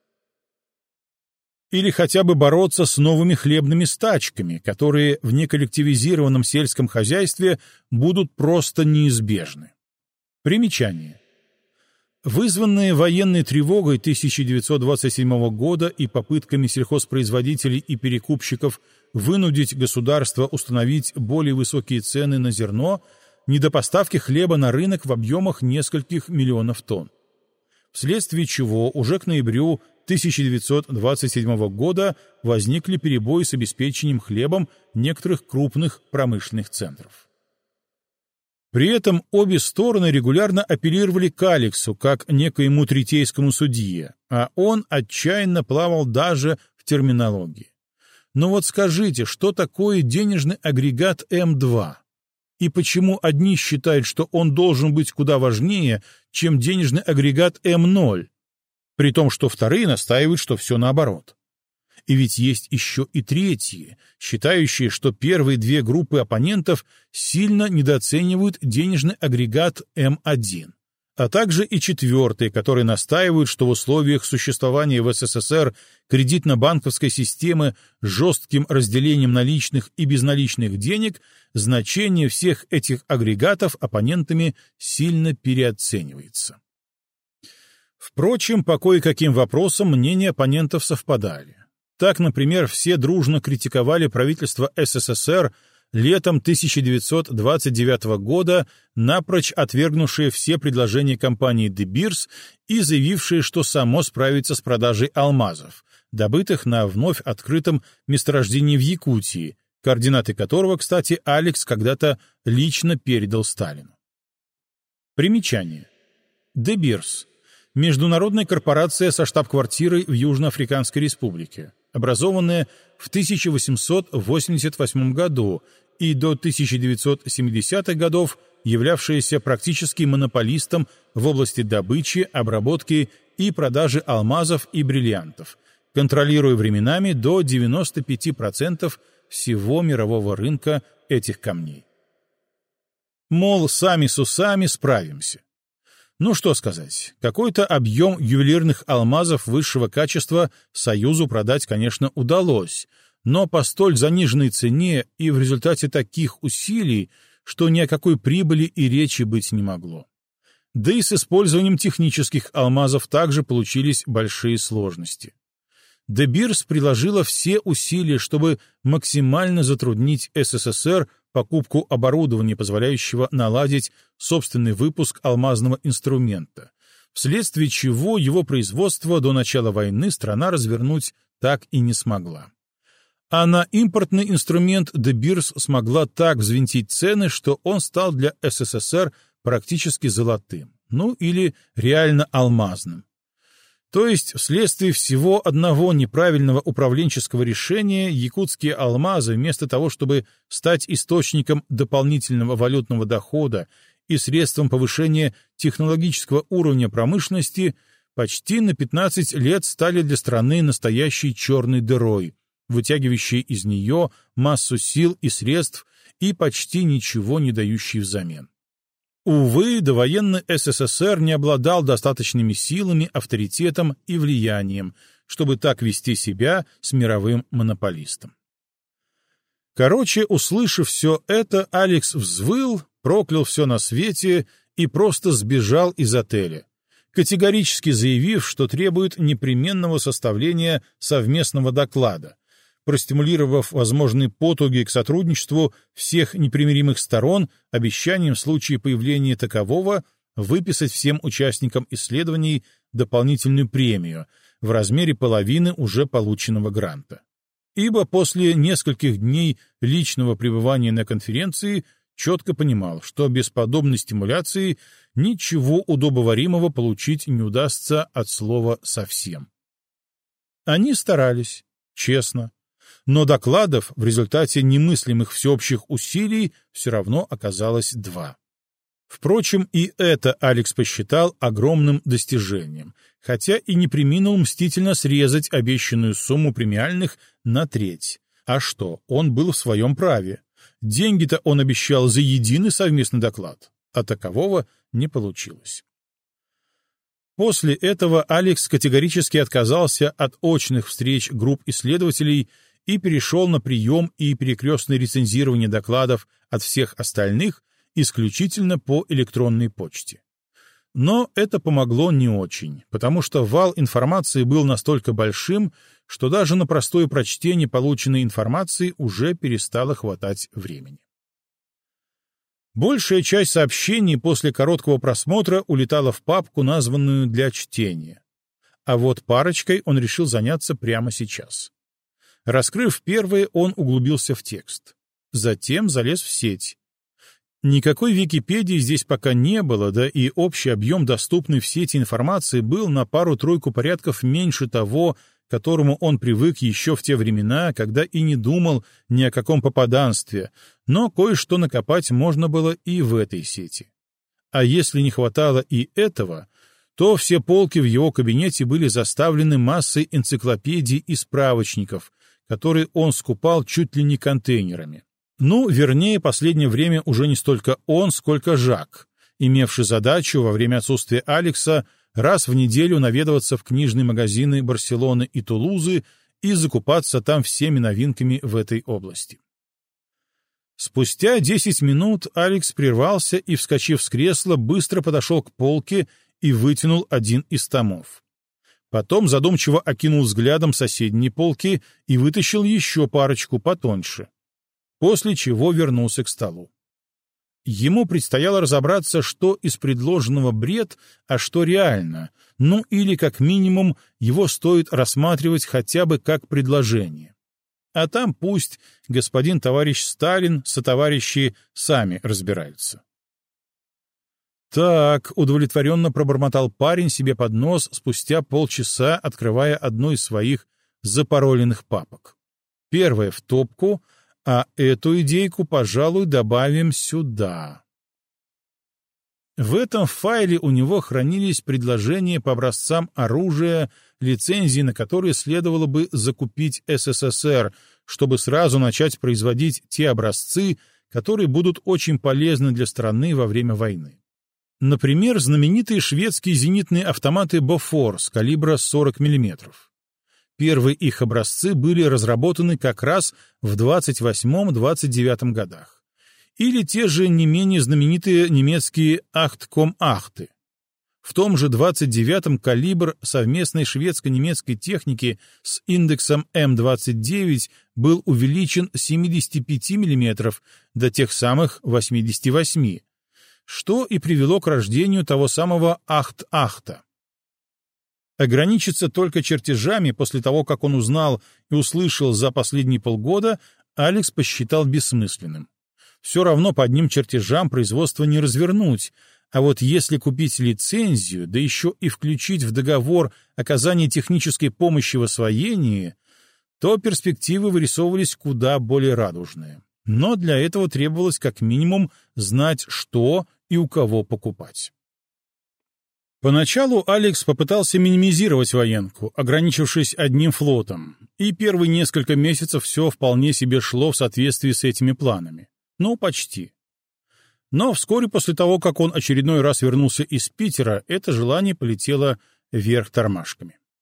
Или хотя бы бороться с новыми хлебными стачками, которые в неколлективизированном сельском хозяйстве будут просто неизбежны. Примечание. Вызванные военной тревогой 1927 года и попытками сельхозпроизводителей и перекупщиков вынудить государство установить более высокие цены на зерно, недопоставки хлеба на рынок в объемах нескольких миллионов тонн, вследствие чего уже к ноябрю 1927 года возникли перебои с обеспечением хлебом некоторых крупных промышленных центров. При этом обе стороны регулярно апеллировали к Алексу как некоему третейскому судье, а он отчаянно плавал даже в терминологии. Но вот скажите, что такое денежный агрегат М2? И почему одни считают, что он должен быть куда важнее, чем денежный агрегат М0, при том, что вторые настаивают, что все наоборот? И ведь есть еще и третьи, считающие, что первые две группы оппонентов сильно недооценивают денежный агрегат М1, а также и четвертые, которые настаивают, что в условиях существования в СССР кредитно-банковской системы с жестким разделением наличных и безналичных денег значение всех этих агрегатов оппонентами сильно переоценивается. Впрочем, по кое-каким вопросам мнения оппонентов совпадали. Так, например, все дружно критиковали правительство СССР летом 1929 года, напрочь отвергнувшее все предложения компании De Beers и заявившее, что само справится с продажей алмазов, добытых на вновь открытом месторождении в Якутии, координаты которого, кстати, Алекс когда-то лично передал Сталину. Примечание. De Beers — международная корпорация со штаб-квартирой в Южноафриканской Республике, образованная в 1888 году и до 1970-х годов являвшаяся практически монополистом в области добычи, обработки и продажи алмазов и бриллиантов, контролируя временами до 95% всего мирового рынка этих камней. Мол, сами с усами справимся. Ну что сказать, какой-то объем ювелирных алмазов высшего качества Союзу продать, конечно, удалось, но по столь заниженной цене и в результате таких усилий, что ни о какой прибыли и речи быть не могло. Да и с использованием технических алмазов также получились большие сложности. De Beers приложила все усилия, чтобы максимально затруднить СССР покупку оборудования, позволяющего наладить собственный выпуск алмазного инструмента, вследствие чего его производство до начала войны страна развернуть так и не смогла. А на импортный инструмент De Beers смогла так взвинтить цены, что он стал для СССР практически золотым, ну или реально алмазным. То есть, вследствие всего одного неправильного управленческого решения, якутские алмазы, вместо того, чтобы стать источником дополнительного валютного дохода и средством повышения технологического уровня промышленности, почти на 15 лет стали для страны настоящей черной дырой, вытягивающей из нее массу сил и средств и почти ничего не дающей взамен. Увы, довоенный СССР не обладал достаточными силами, авторитетом и влиянием, чтобы так вести себя с мировым монополистом. Короче, услышав все это, Алекс взвыл, проклял все на свете и просто сбежал из отеля, категорически заявив, что требует непременного составления совместного доклада, простимулировав возможные потуги к сотрудничеству всех непримиримых сторон обещанием в случае появления такового выписать всем участникам исследований дополнительную премию в размере половины уже полученного гранта. Ибо после нескольких дней личного пребывания на конференции четко понимал, что без подобной стимуляции ничего удобоваримого получить не удастся от слова совсем. Они старались, честно, но докладов в результате немыслимых всеобщих усилий все равно оказалось 2. Впрочем, и это Алекс посчитал огромным достижением, хотя и не преминул мстительно срезать обещанную сумму премиальных на треть. А что, он был в своем праве. Деньги-то он обещал за единый совместный доклад, а такового не получилось. После этого Алекс категорически отказался от очных встреч групп исследователей и перешел на прием и перекрестное рецензирование докладов от всех остальных исключительно по электронной почте. Но это помогло не очень, потому что вал информации был настолько большим, что даже на простое прочтение полученной информации уже перестало хватать времени. Большая часть сообщений после короткого просмотра улетала в папку, названную для чтения. А вот парочкой он решил заняться прямо сейчас. Раскрыв первое, он углубился в текст. Затем залез в сеть. Никакой Википедии здесь пока не было, да и общий объем доступной в сети информации был на пару-тройку порядков меньше того, к которому он привык еще в те времена, когда и не думал ни о каком попаданстве, но кое-что накопать можно было и в этой сети. А если не хватало и этого, то все полки в его кабинете были заставлены массой энциклопедий и справочников, которые он скупал чуть ли не контейнерами. Ну, вернее, последнее время уже не столько он, сколько Жак, имевший задачу во время отсутствия Алекса раз в неделю наведываться в книжные магазины Барселоны и Тулузы и закупаться там всеми новинками в этой области. Спустя 10 минут Алекс прервался и, вскочив с кресла, быстро подошел к полке и вытянул один из томов. Потом задумчиво окинул взглядом соседние полки и вытащил еще парочку потоньше, после чего вернулся к столу. Ему предстояло разобраться, что из предложенного бред, а что реально, ну или, как минимум, его стоит рассматривать хотя бы как предложение. А там пусть господин товарищ Сталин сотоварищи сами разбираются. Так, удовлетворенно пробормотал парень себе под нос спустя полчаса, открывая одну из своих запароленных папок. Первая в топку, а эту идейку, пожалуй, добавим сюда. В этом файле у него хранились предложения по образцам оружия, лицензии на которые следовало бы закупить СССР, чтобы сразу начать производить те образцы, которые будут очень полезны для страны во время войны. Например, знаменитые шведские зенитные автоматы Bofors калибра 40 мм. Первые их образцы были разработаны как раз в 28-29 годах. Или те же не менее знаменитые немецкие Achtkом-8. В том же 29-м калибр совместной шведско-немецкой техники с индексом М29 был увеличен с 75 мм до тех самых 88, что и привело к рождению того самого Ахт-Ахта. Ограничиться только чертежами после того, как он узнал и услышал за последние полгода, Алекс посчитал бессмысленным. Все равно по одним чертежам производство не развернуть, а вот если купить лицензию, да еще и включить в договор оказание технической помощи в освоении, то перспективы вырисовывались куда более радужные. Но для этого требовалось как минимум знать, что и у кого покупать. Поначалу Алекс попытался минимизировать военку, ограничившись одним флотом, и первые несколько месяцев все вполне себе шло в соответствии с этими планами. Ну, почти. Но вскоре после того, как он очередной раз вернулся из Питера, это желание полетело вверх тормашками.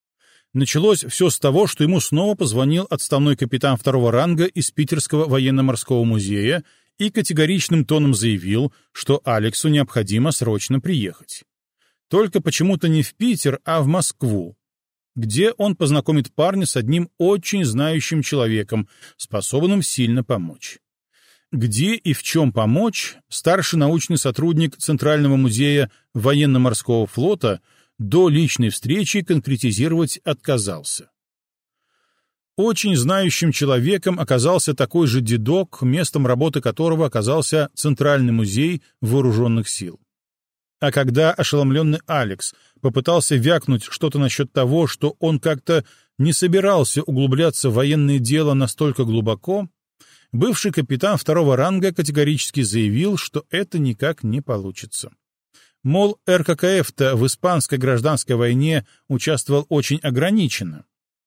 Началось все с того, что ему снова позвонил отставной капитан второго ранга из Питерского военно-морского музея и категоричным тоном заявил, что Алексу необходимо срочно приехать. Только почему-то не в Питер, а в Москву, где он познакомит парня с одним очень знающим человеком, способным сильно помочь. Где и в чем помочь, старший научный сотрудник Центрального музея военно-морского флота до личной встречи конкретизировать отказался. Очень знающим человеком оказался такой же дедок, местом работы которого оказался Центральный музей вооруженных сил. А когда ошеломленный Алекс попытался вякнуть что-то насчет того, что он как-то не собирался углубляться в военное дело настолько глубоко, бывший капитан второго ранга категорически заявил, что это никак не получится. Мол, РККФ-то в Испанской гражданской войне участвовал очень ограниченно.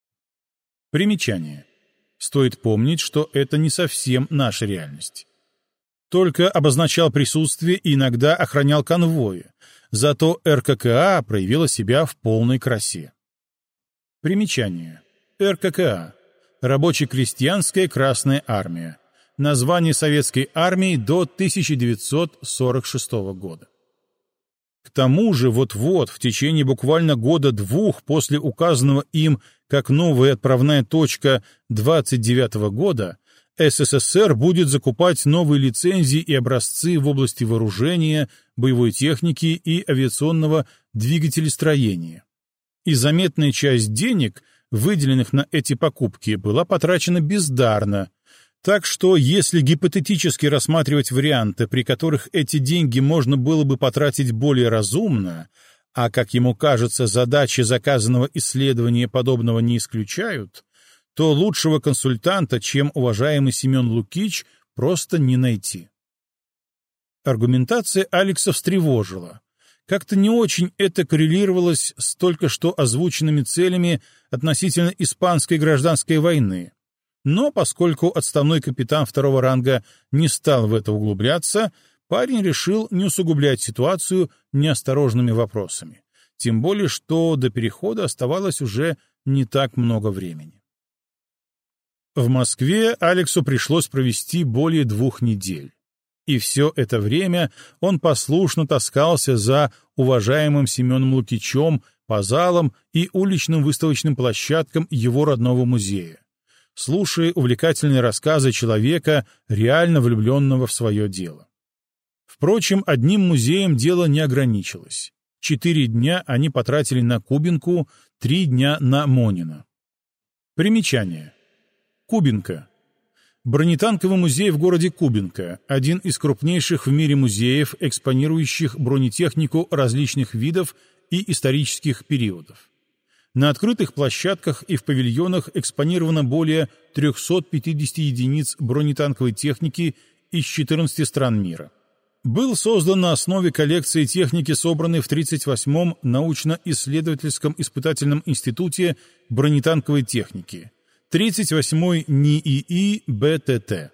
Примечание. Стоит помнить, что это не совсем наша реальность. Только обозначал присутствие и иногда охранял конвои, зато РККА проявила себя в полной красе. Примечание. РККА. Рабоче-крестьянская Красная Армия. Название советской армии до 1946 года. К тому же вот-вот, в течение буквально года-двух после указанного им как новая отправная точка 29-го года, СССР будет закупать новые лицензии и образцы в области вооружения, боевой техники и авиационного двигателестроения. И заметная часть денег, выделенных на эти покупки, была потрачена бездарно. Так что, если гипотетически рассматривать варианты, при которых эти деньги можно было бы потратить более разумно, а, как ему кажется, задачи заказанного исследования подобного не исключают, то лучшего консультанта, чем уважаемый Семен Лукич, просто не найти. Аргументация Алекса встревожила. Как-то не очень это коррелировалось с только что озвученными целями относительно Испанской гражданской войны. Но поскольку отставной капитан второго ранга не стал в это углубляться, парень решил не усугублять ситуацию неосторожными вопросами. Тем более, что до перехода оставалось уже не так много времени. В Москве Алексу пришлось провести более 2 недель. И все это время он послушно таскался за уважаемым Семеном Лукичем по залам и уличным выставочным площадкам его родного музея, слушая увлекательные рассказы человека, реально влюбленного в свое дело. Впрочем, одним музеем дело не ограничилось. 4 дня они потратили на Кубинку, 3 дня на Монина. Примечание. Кубинка. Бронетанковый музей в городе Кубинка, один из крупнейших в мире музеев, экспонирующих бронетехнику различных видов и исторических периодов. На открытых площадках и в павильонах экспонировано более 350 единиц бронетанковой техники из 14 стран мира. Был создан на основе коллекции техники, собранной в 38-м научно-исследовательском испытательном институте бронетанковой техники, 38-й НИИИ БТТ.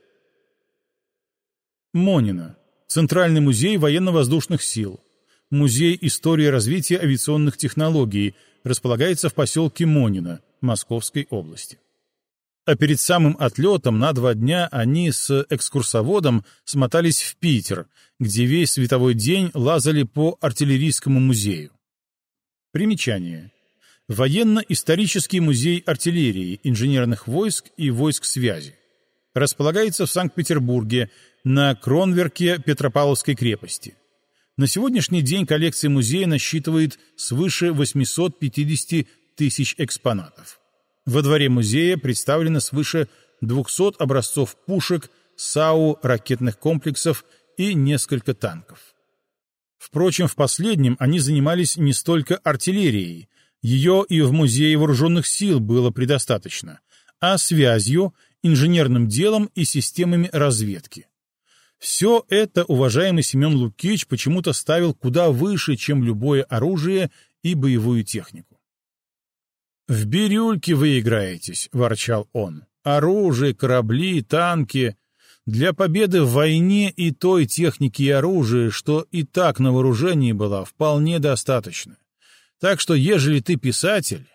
Монина. Центральный музей военно-воздушных сил. Музей истории развития авиационных технологий, располагается в поселке Монино, Московской области. А перед самым отлетом на 2 дня они с экскурсоводом смотались в Питер, где весь световой день лазали по артиллерийскому музею. Примечание. Военно-исторический музей артиллерии, инженерных войск и войск связи. Располагается в Санкт-Петербурге, на Кронверке Петропавловской крепости. На сегодняшний день коллекция музея насчитывает свыше 850 тысяч экспонатов. Во дворе музея представлено свыше 200 образцов пушек, САУ, ракетных комплексов и несколько танков. Впрочем, в последнем они занимались не столько артиллерией, ее и в Музее вооруженных сил было предостаточно, а связью, инженерным делом и системами разведки. Все это уважаемый Семен Лукич почему-то ставил куда выше, чем любое оружие и боевую технику. «В бирюльке вы играетесь», — ворчал он. «Оружие, корабли, танки. Для победы в войне и той техники и оружия, что и так на вооружении была, вполне достаточно. Так что, ежели ты писатель,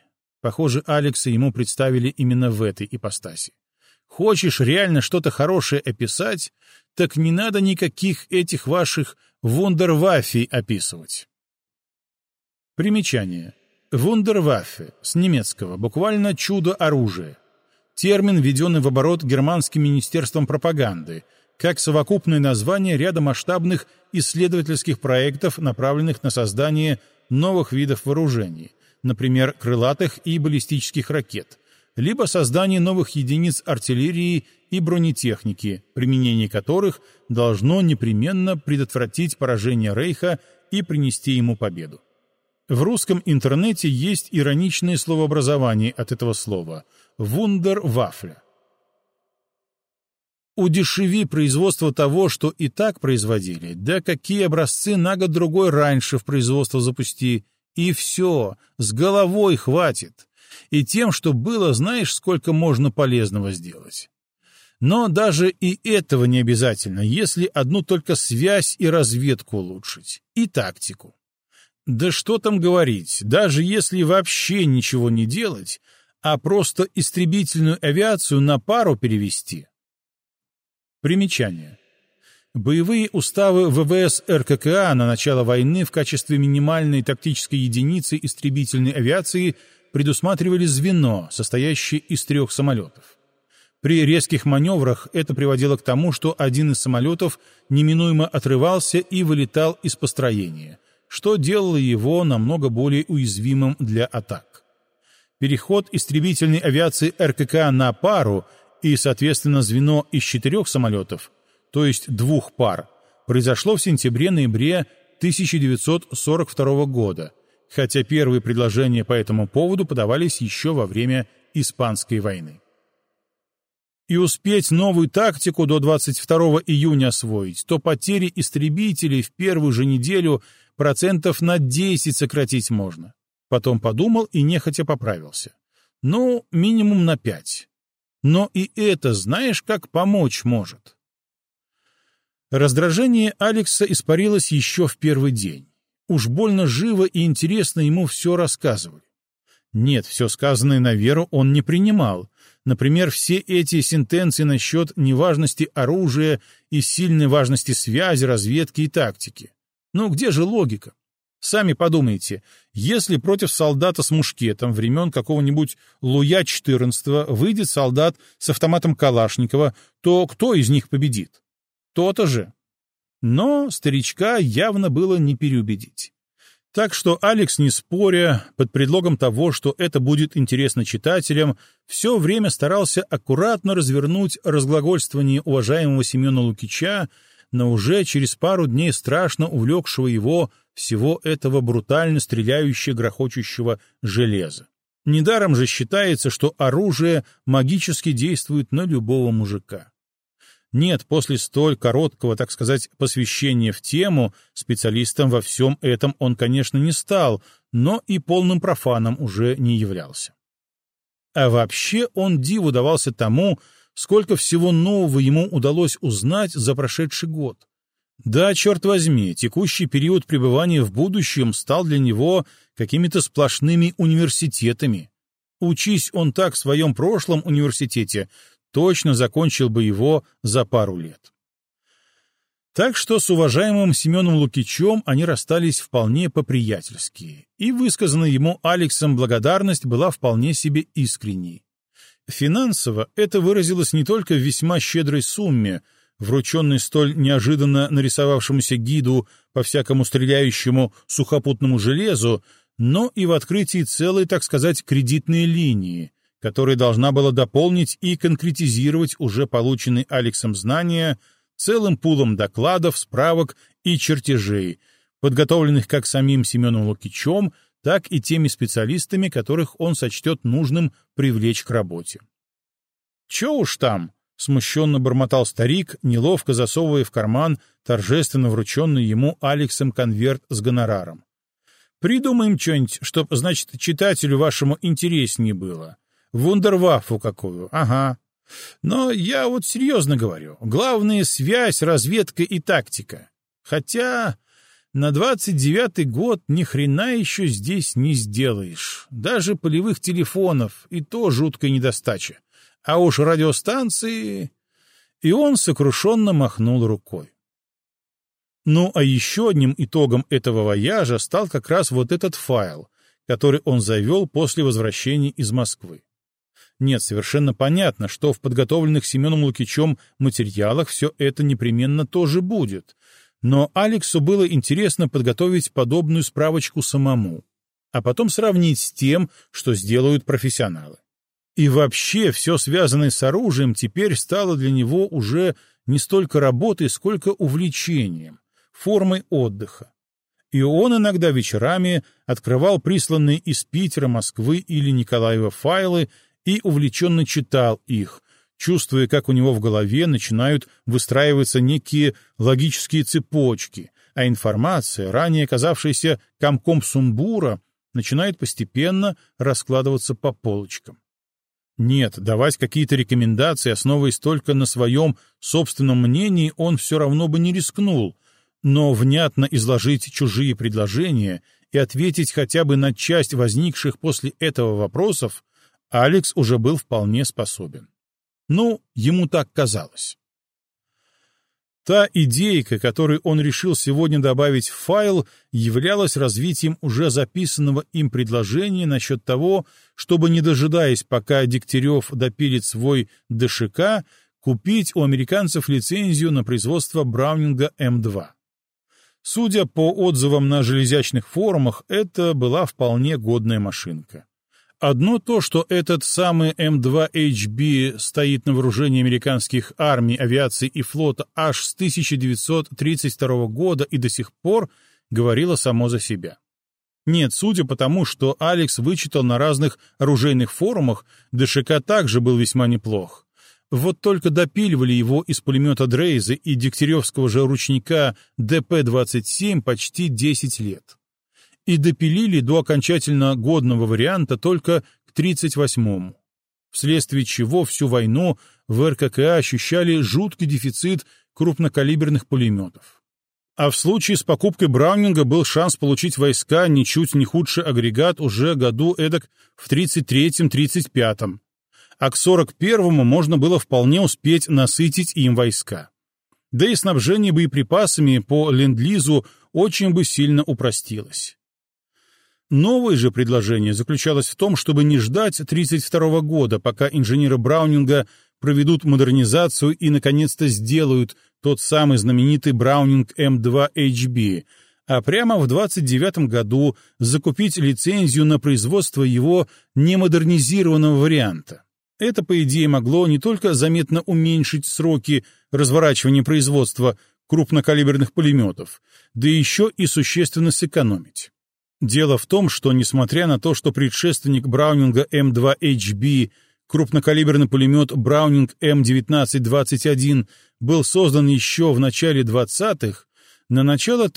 Похоже, Алекса ему представили именно в этой ипостаси. Хочешь реально что-то хорошее описать, так не надо никаких этих ваших вундерваффей описывать. Примечание. Вундерваффе с немецкого, буквально «чудо-оружие». Термин, введенный в оборот германским министерством пропаганды, как совокупное название ряда масштабных исследовательских проектов, направленных на создание новых видов вооружений, например, крылатых и баллистических ракет, либо создание новых единиц артиллерии и бронетехники, применение которых должно непременно предотвратить поражение Рейха и принести ему победу. В русском интернете есть ироничное словообразование от этого слова «вундервафля». Удешеви производство того, что и так производили, да какие образцы на год-другой раньше в производство запусти, и все, с головой хватит. И тем, что было, знаешь, сколько можно полезного сделать. Но даже и этого не обязательно, если одну только связь и разведку улучшить, и тактику. Да что там говорить, даже если вообще ничего не делать, а просто истребительную авиацию на пару перевести. Примечание. Боевые уставы ВВС РККА на начало войны в качестве минимальной тактической единицы истребительной авиации предусматривали звено, состоящее из 3 самолетов. При резких маневрах это приводило к тому, что один из самолетов неминуемо отрывался и вылетал из построения, что делало его намного более уязвимым для атак. Переход истребительной авиации РКК на пару и, соответственно, звено из 4 самолетов, то есть 2 пар, произошло в сентябре-ноябре 1942 года, хотя первые предложения по этому поводу подавались еще во время Испанской войны. И успеть новую тактику до 22 июня освоить, то потери истребителей в первую же неделю процентов на 10 сократить можно. Потом подумал и нехотя поправился. Ну, минимум на 5. Но и это знаешь, как помочь может. Раздражение Алекса испарилось еще в первый день. Уж больно живо и интересно ему все рассказывали. Нет, все сказанное на веру он не принимал. Например, все эти сентенции насчет неважности оружия и сильной важности связи, разведки и тактики. Ну где же логика? Сами подумайте, если против солдата с мушкетом времен какого-нибудь Луя XIV выйдет солдат с автоматом Калашникова, то кто из них победит? То-то же. Но старичка явно было не переубедить. Так что Алекс, не споря, под предлогом того, что это будет интересно читателям, все время старался аккуратно развернуть разглагольствование уважаемого Семена Лукича на уже через пару дней страшно увлекшего его всего этого брутально стреляющего, грохочущего железа. Недаром же считается, что оружие магически действует на любого мужика. Нет, после столь короткого, так сказать, посвящения в тему, специалистом во всем этом он, конечно, не стал, но и полным профаном уже не являлся. А вообще он диву давался тому, сколько всего нового ему удалось узнать за прошедший год. Да, черт возьми, текущий период пребывания в будущем стал для него какими-то сплошными университетами. Учись он так в своем прошлом университете, точно закончил бы его за пару лет. Так что с уважаемым Семеном Лукичем они расстались вполне по-приятельски, и высказанная ему Алексом благодарность была вполне себе искренней. Финансово это выразилось не только в весьма щедрой сумме, врученной столь неожиданно нарисовавшемуся гиду по всякому стреляющему сухопутному железу, но и в открытии целой, так сказать, кредитной линии, которая должна была дополнить и конкретизировать уже полученные Алексом знания целым пулом докладов, справок и чертежей, подготовленных как самим Семеном Лукичем, так и теми специалистами, которых он сочтет нужным привлечь к работе. «Че уж там?» — смущенно бормотал старик, неловко засовывая в карман торжественно врученный ему Алексом конверт с гонораром. «Придумаем что-нибудь, чтоб, значит, читателю вашему интереснее было. Вундерваффу какую, ага. Но я вот серьезно говорю, главное — связь, разведка и тактика. Хотя На 29-й год ни хрена еще здесь не сделаешь. Даже полевых телефонов, и то жуткая недостача. А уж радиостанции... И он сокрушенно махнул рукой. Ну, а еще одним итогом этого вояжа стал как раз вот этот файл, который он завел после возвращения из Москвы. Нет, совершенно понятно, что в подготовленных Семеном Лукичем материалах все это непременно тоже будет, но Алексу было интересно подготовить подобную справочку самому, а потом сравнить с тем, что сделают профессионалы. И вообще все связанное с оружием теперь стало для него уже не столько работой, сколько увлечением, формой отдыха. И он иногда вечерами открывал присланные из Питера, Москвы или Николаева файлы и увлеченно читал их, чувствуя, как у него в голове начинают выстраиваться некие логические цепочки, а информация, ранее казавшаяся комком сумбура, начинает постепенно раскладываться по полочкам. Нет, давать какие-то рекомендации, основываясь только на своем собственном мнении, он все равно бы не рискнул, но внятно изложить чужие предложения и ответить хотя бы на часть возникших после этого вопросов Алекс уже был вполне способен. Ну, ему так казалось. Та идейка, которую он решил сегодня добавить в файл, являлась развитием уже записанного им предложения насчет того, чтобы, не дожидаясь, пока Дегтярев допилит свой ДШК, купить у американцев лицензию на производство Браунинга М2. Судя по отзывам на железячных форумах, это была вполне годная машинка. Одно то, что этот самый М2HB стоит на вооружении американских армий, авиации и флота аж с 1932 года и до сих пор, говорило само за себя. Нет, судя по тому, что Алекс вычитал на разных оружейных форумах, ДШК также был весьма неплох. Вот только допиливали его из пулемета Дрейза и дегтяревского же ручника ДП-27 почти 10 лет. И допилили до окончательно годного варианта только к 38-му, вследствие чего всю войну в РККА ощущали жуткий дефицит крупнокалиберных пулеметов. А в случае с покупкой Браунинга был шанс получить войска ничуть не худший агрегат уже году эдак в 33-35, а к 41-му можно было вполне успеть насытить им войска. Да и снабжение боеприпасами по ленд-лизу очень бы сильно упростилось. Новое же предложение заключалось в том, чтобы не ждать 1932 года, пока инженеры Браунинга проведут модернизацию и наконец-то сделают тот самый знаменитый Браунинг М2HB, а прямо в 1929 году закупить лицензию на производство его немодернизированного варианта. Это, по идее, могло не только заметно уменьшить сроки разворачивания производства крупнокалиберных пулеметов, да еще и существенно сэкономить. Дело в том, что, несмотря на то, что предшественник Браунинга М2HB, крупнокалиберный пулемет Браунинг М1921, был создан еще в начале 20-х, на начало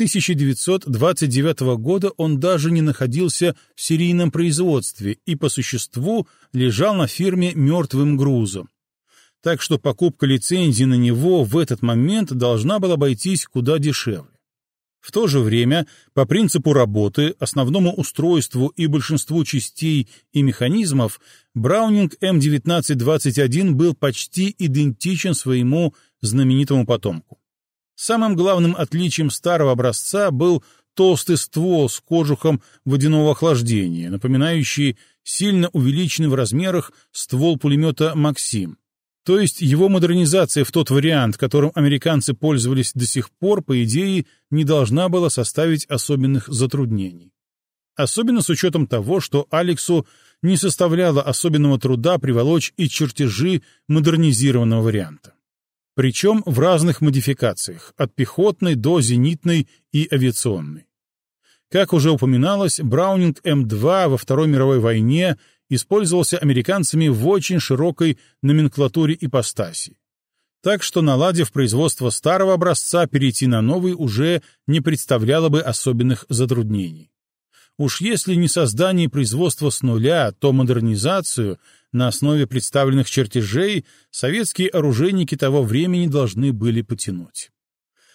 1929 года он даже не находился в серийном производстве и, по существу, лежал на фирме мертвым грузом. Так что покупка лицензии на него в этот момент должна была обойтись куда дешевле. В то же время, по принципу работы, основному устройству и большинству частей и механизмов, Браунинг М1921 был почти идентичен своему знаменитому потомку. Самым главным отличием старого образца был толстый ствол с кожухом водяного охлаждения, напоминающий сильно увеличенный в размерах ствол пулемета «Максим». То есть его модернизация в тот вариант, которым американцы пользовались до сих пор, по идее, не должна была составить особенных затруднений. Особенно с учетом того, что Алексу не составляло особенного труда приволочь и чертежи модернизированного варианта. Причем в разных модификациях, от пехотной до зенитной и авиационной. Как уже упоминалось, Браунинг М2 во Второй мировой войне использовался американцами в очень широкой номенклатуре ипостасей. Так что, наладив производство старого образца, перейти на новый уже не представляло бы особенных затруднений. Уж если не создание производства с нуля, то модернизацию на основе представленных чертежей советские оружейники того времени должны были потянуть.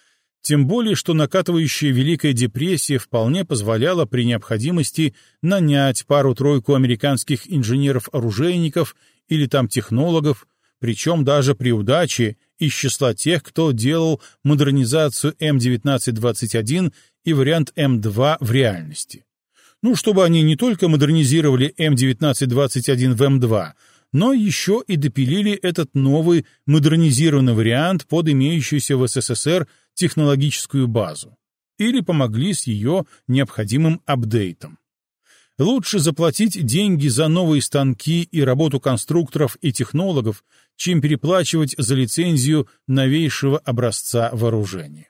Тем более, что накатывающая Великая депрессия вполне позволяла при необходимости нанять пару-тройку американских инженеров-оружейников или там технологов, причем даже при удаче из числа тех, кто делал модернизацию М-1921 и вариант М-2 в реальности. Ну, чтобы они не только модернизировали М-1921 в М-2, но еще и допилили этот новый модернизированный вариант под имеющуюся в СССР технологическую базу или помогли с ее необходимым апдейтом. Лучше заплатить деньги за новые станки и работу конструкторов и технологов, чем переплачивать за лицензию новейшего образца вооружения.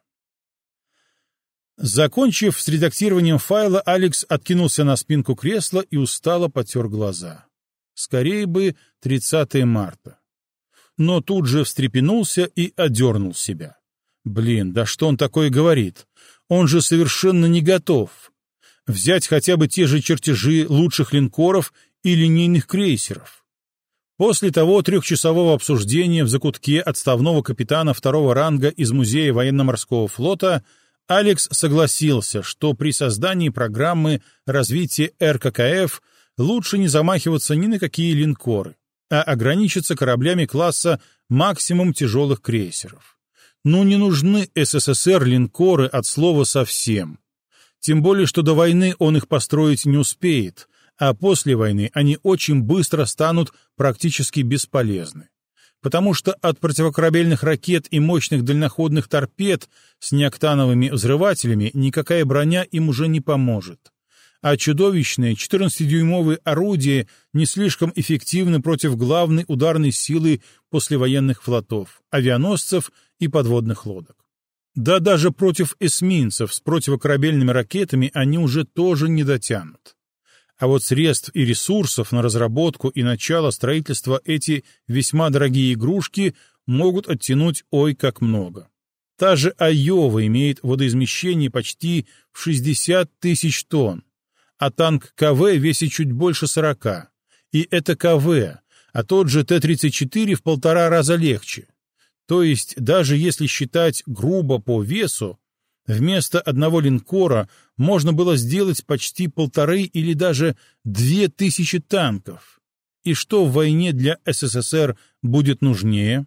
Закончив с редактированием файла, Алекс откинулся на спинку кресла и устало потер глаза. Скорее бы 30 марта. Но тут же встрепенулся и одернул себя. Блин, да что он такое говорит? Он же совершенно не готов. Взять хотя бы те же чертежи лучших линкоров и линейных крейсеров. После того трехчасового обсуждения в закутке отставного капитана второго ранга из Музея военно-морского флота Алекс согласился, что при создании программы развития РККФ лучше не замахиваться ни на какие линкоры, а ограничиться кораблями класса максимум тяжелых крейсеров. Ну не нужны СССР линкоры от слова совсем. Тем более, что до войны он их построить не успеет, а после войны они очень быстро станут практически бесполезны. Потому что от противокорабельных ракет и мощных дальноходных торпед с неоктановыми взрывателями никакая броня им уже не поможет. А чудовищные 14-дюймовые орудия не слишком эффективны против главной ударной силы послевоенных флотов, авианосцев и подводных лодок. Да даже против эсминцев с противокорабельными ракетами они уже тоже не дотянут. А вот средств и ресурсов на разработку и начало строительства эти весьма дорогие игрушки могут оттянуть ой как много. Та же Айова имеет водоизмещение почти в 60 тысяч тонн, а танк КВ весит чуть больше 40. И это КВ, а тот же Т-34 в 1,5 раза легче. То есть, даже если считать грубо по весу, вместо одного линкора можно было сделать почти 1,5 или даже 2000 танков. И что в войне для СССР будет нужнее?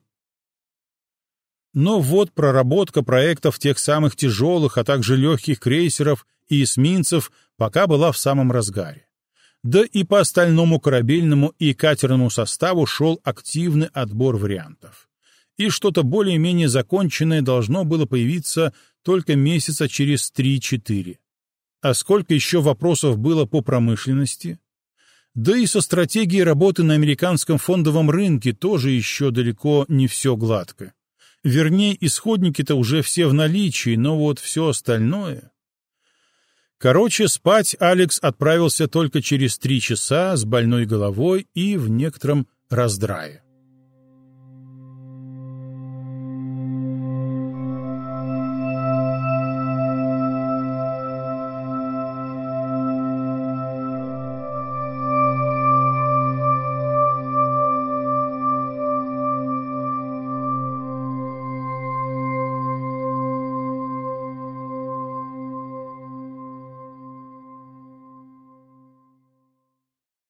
Но вот проработка проектов тех самых тяжелых, а также легких крейсеров и эсминцев пока была в самом разгаре. Да и по остальному корабельному и катерному составу шел активный отбор вариантов. И что-то более-менее законченное должно было появиться только месяца через 3-4. А сколько еще вопросов было по промышленности? Да и со стратегией работы на американском фондовом рынке тоже еще далеко не все гладко. Вернее, исходники-то уже все в наличии, но вот все остальное... Короче, спать Алекс отправился только через 3 часа с больной головой и в некотором раздрае.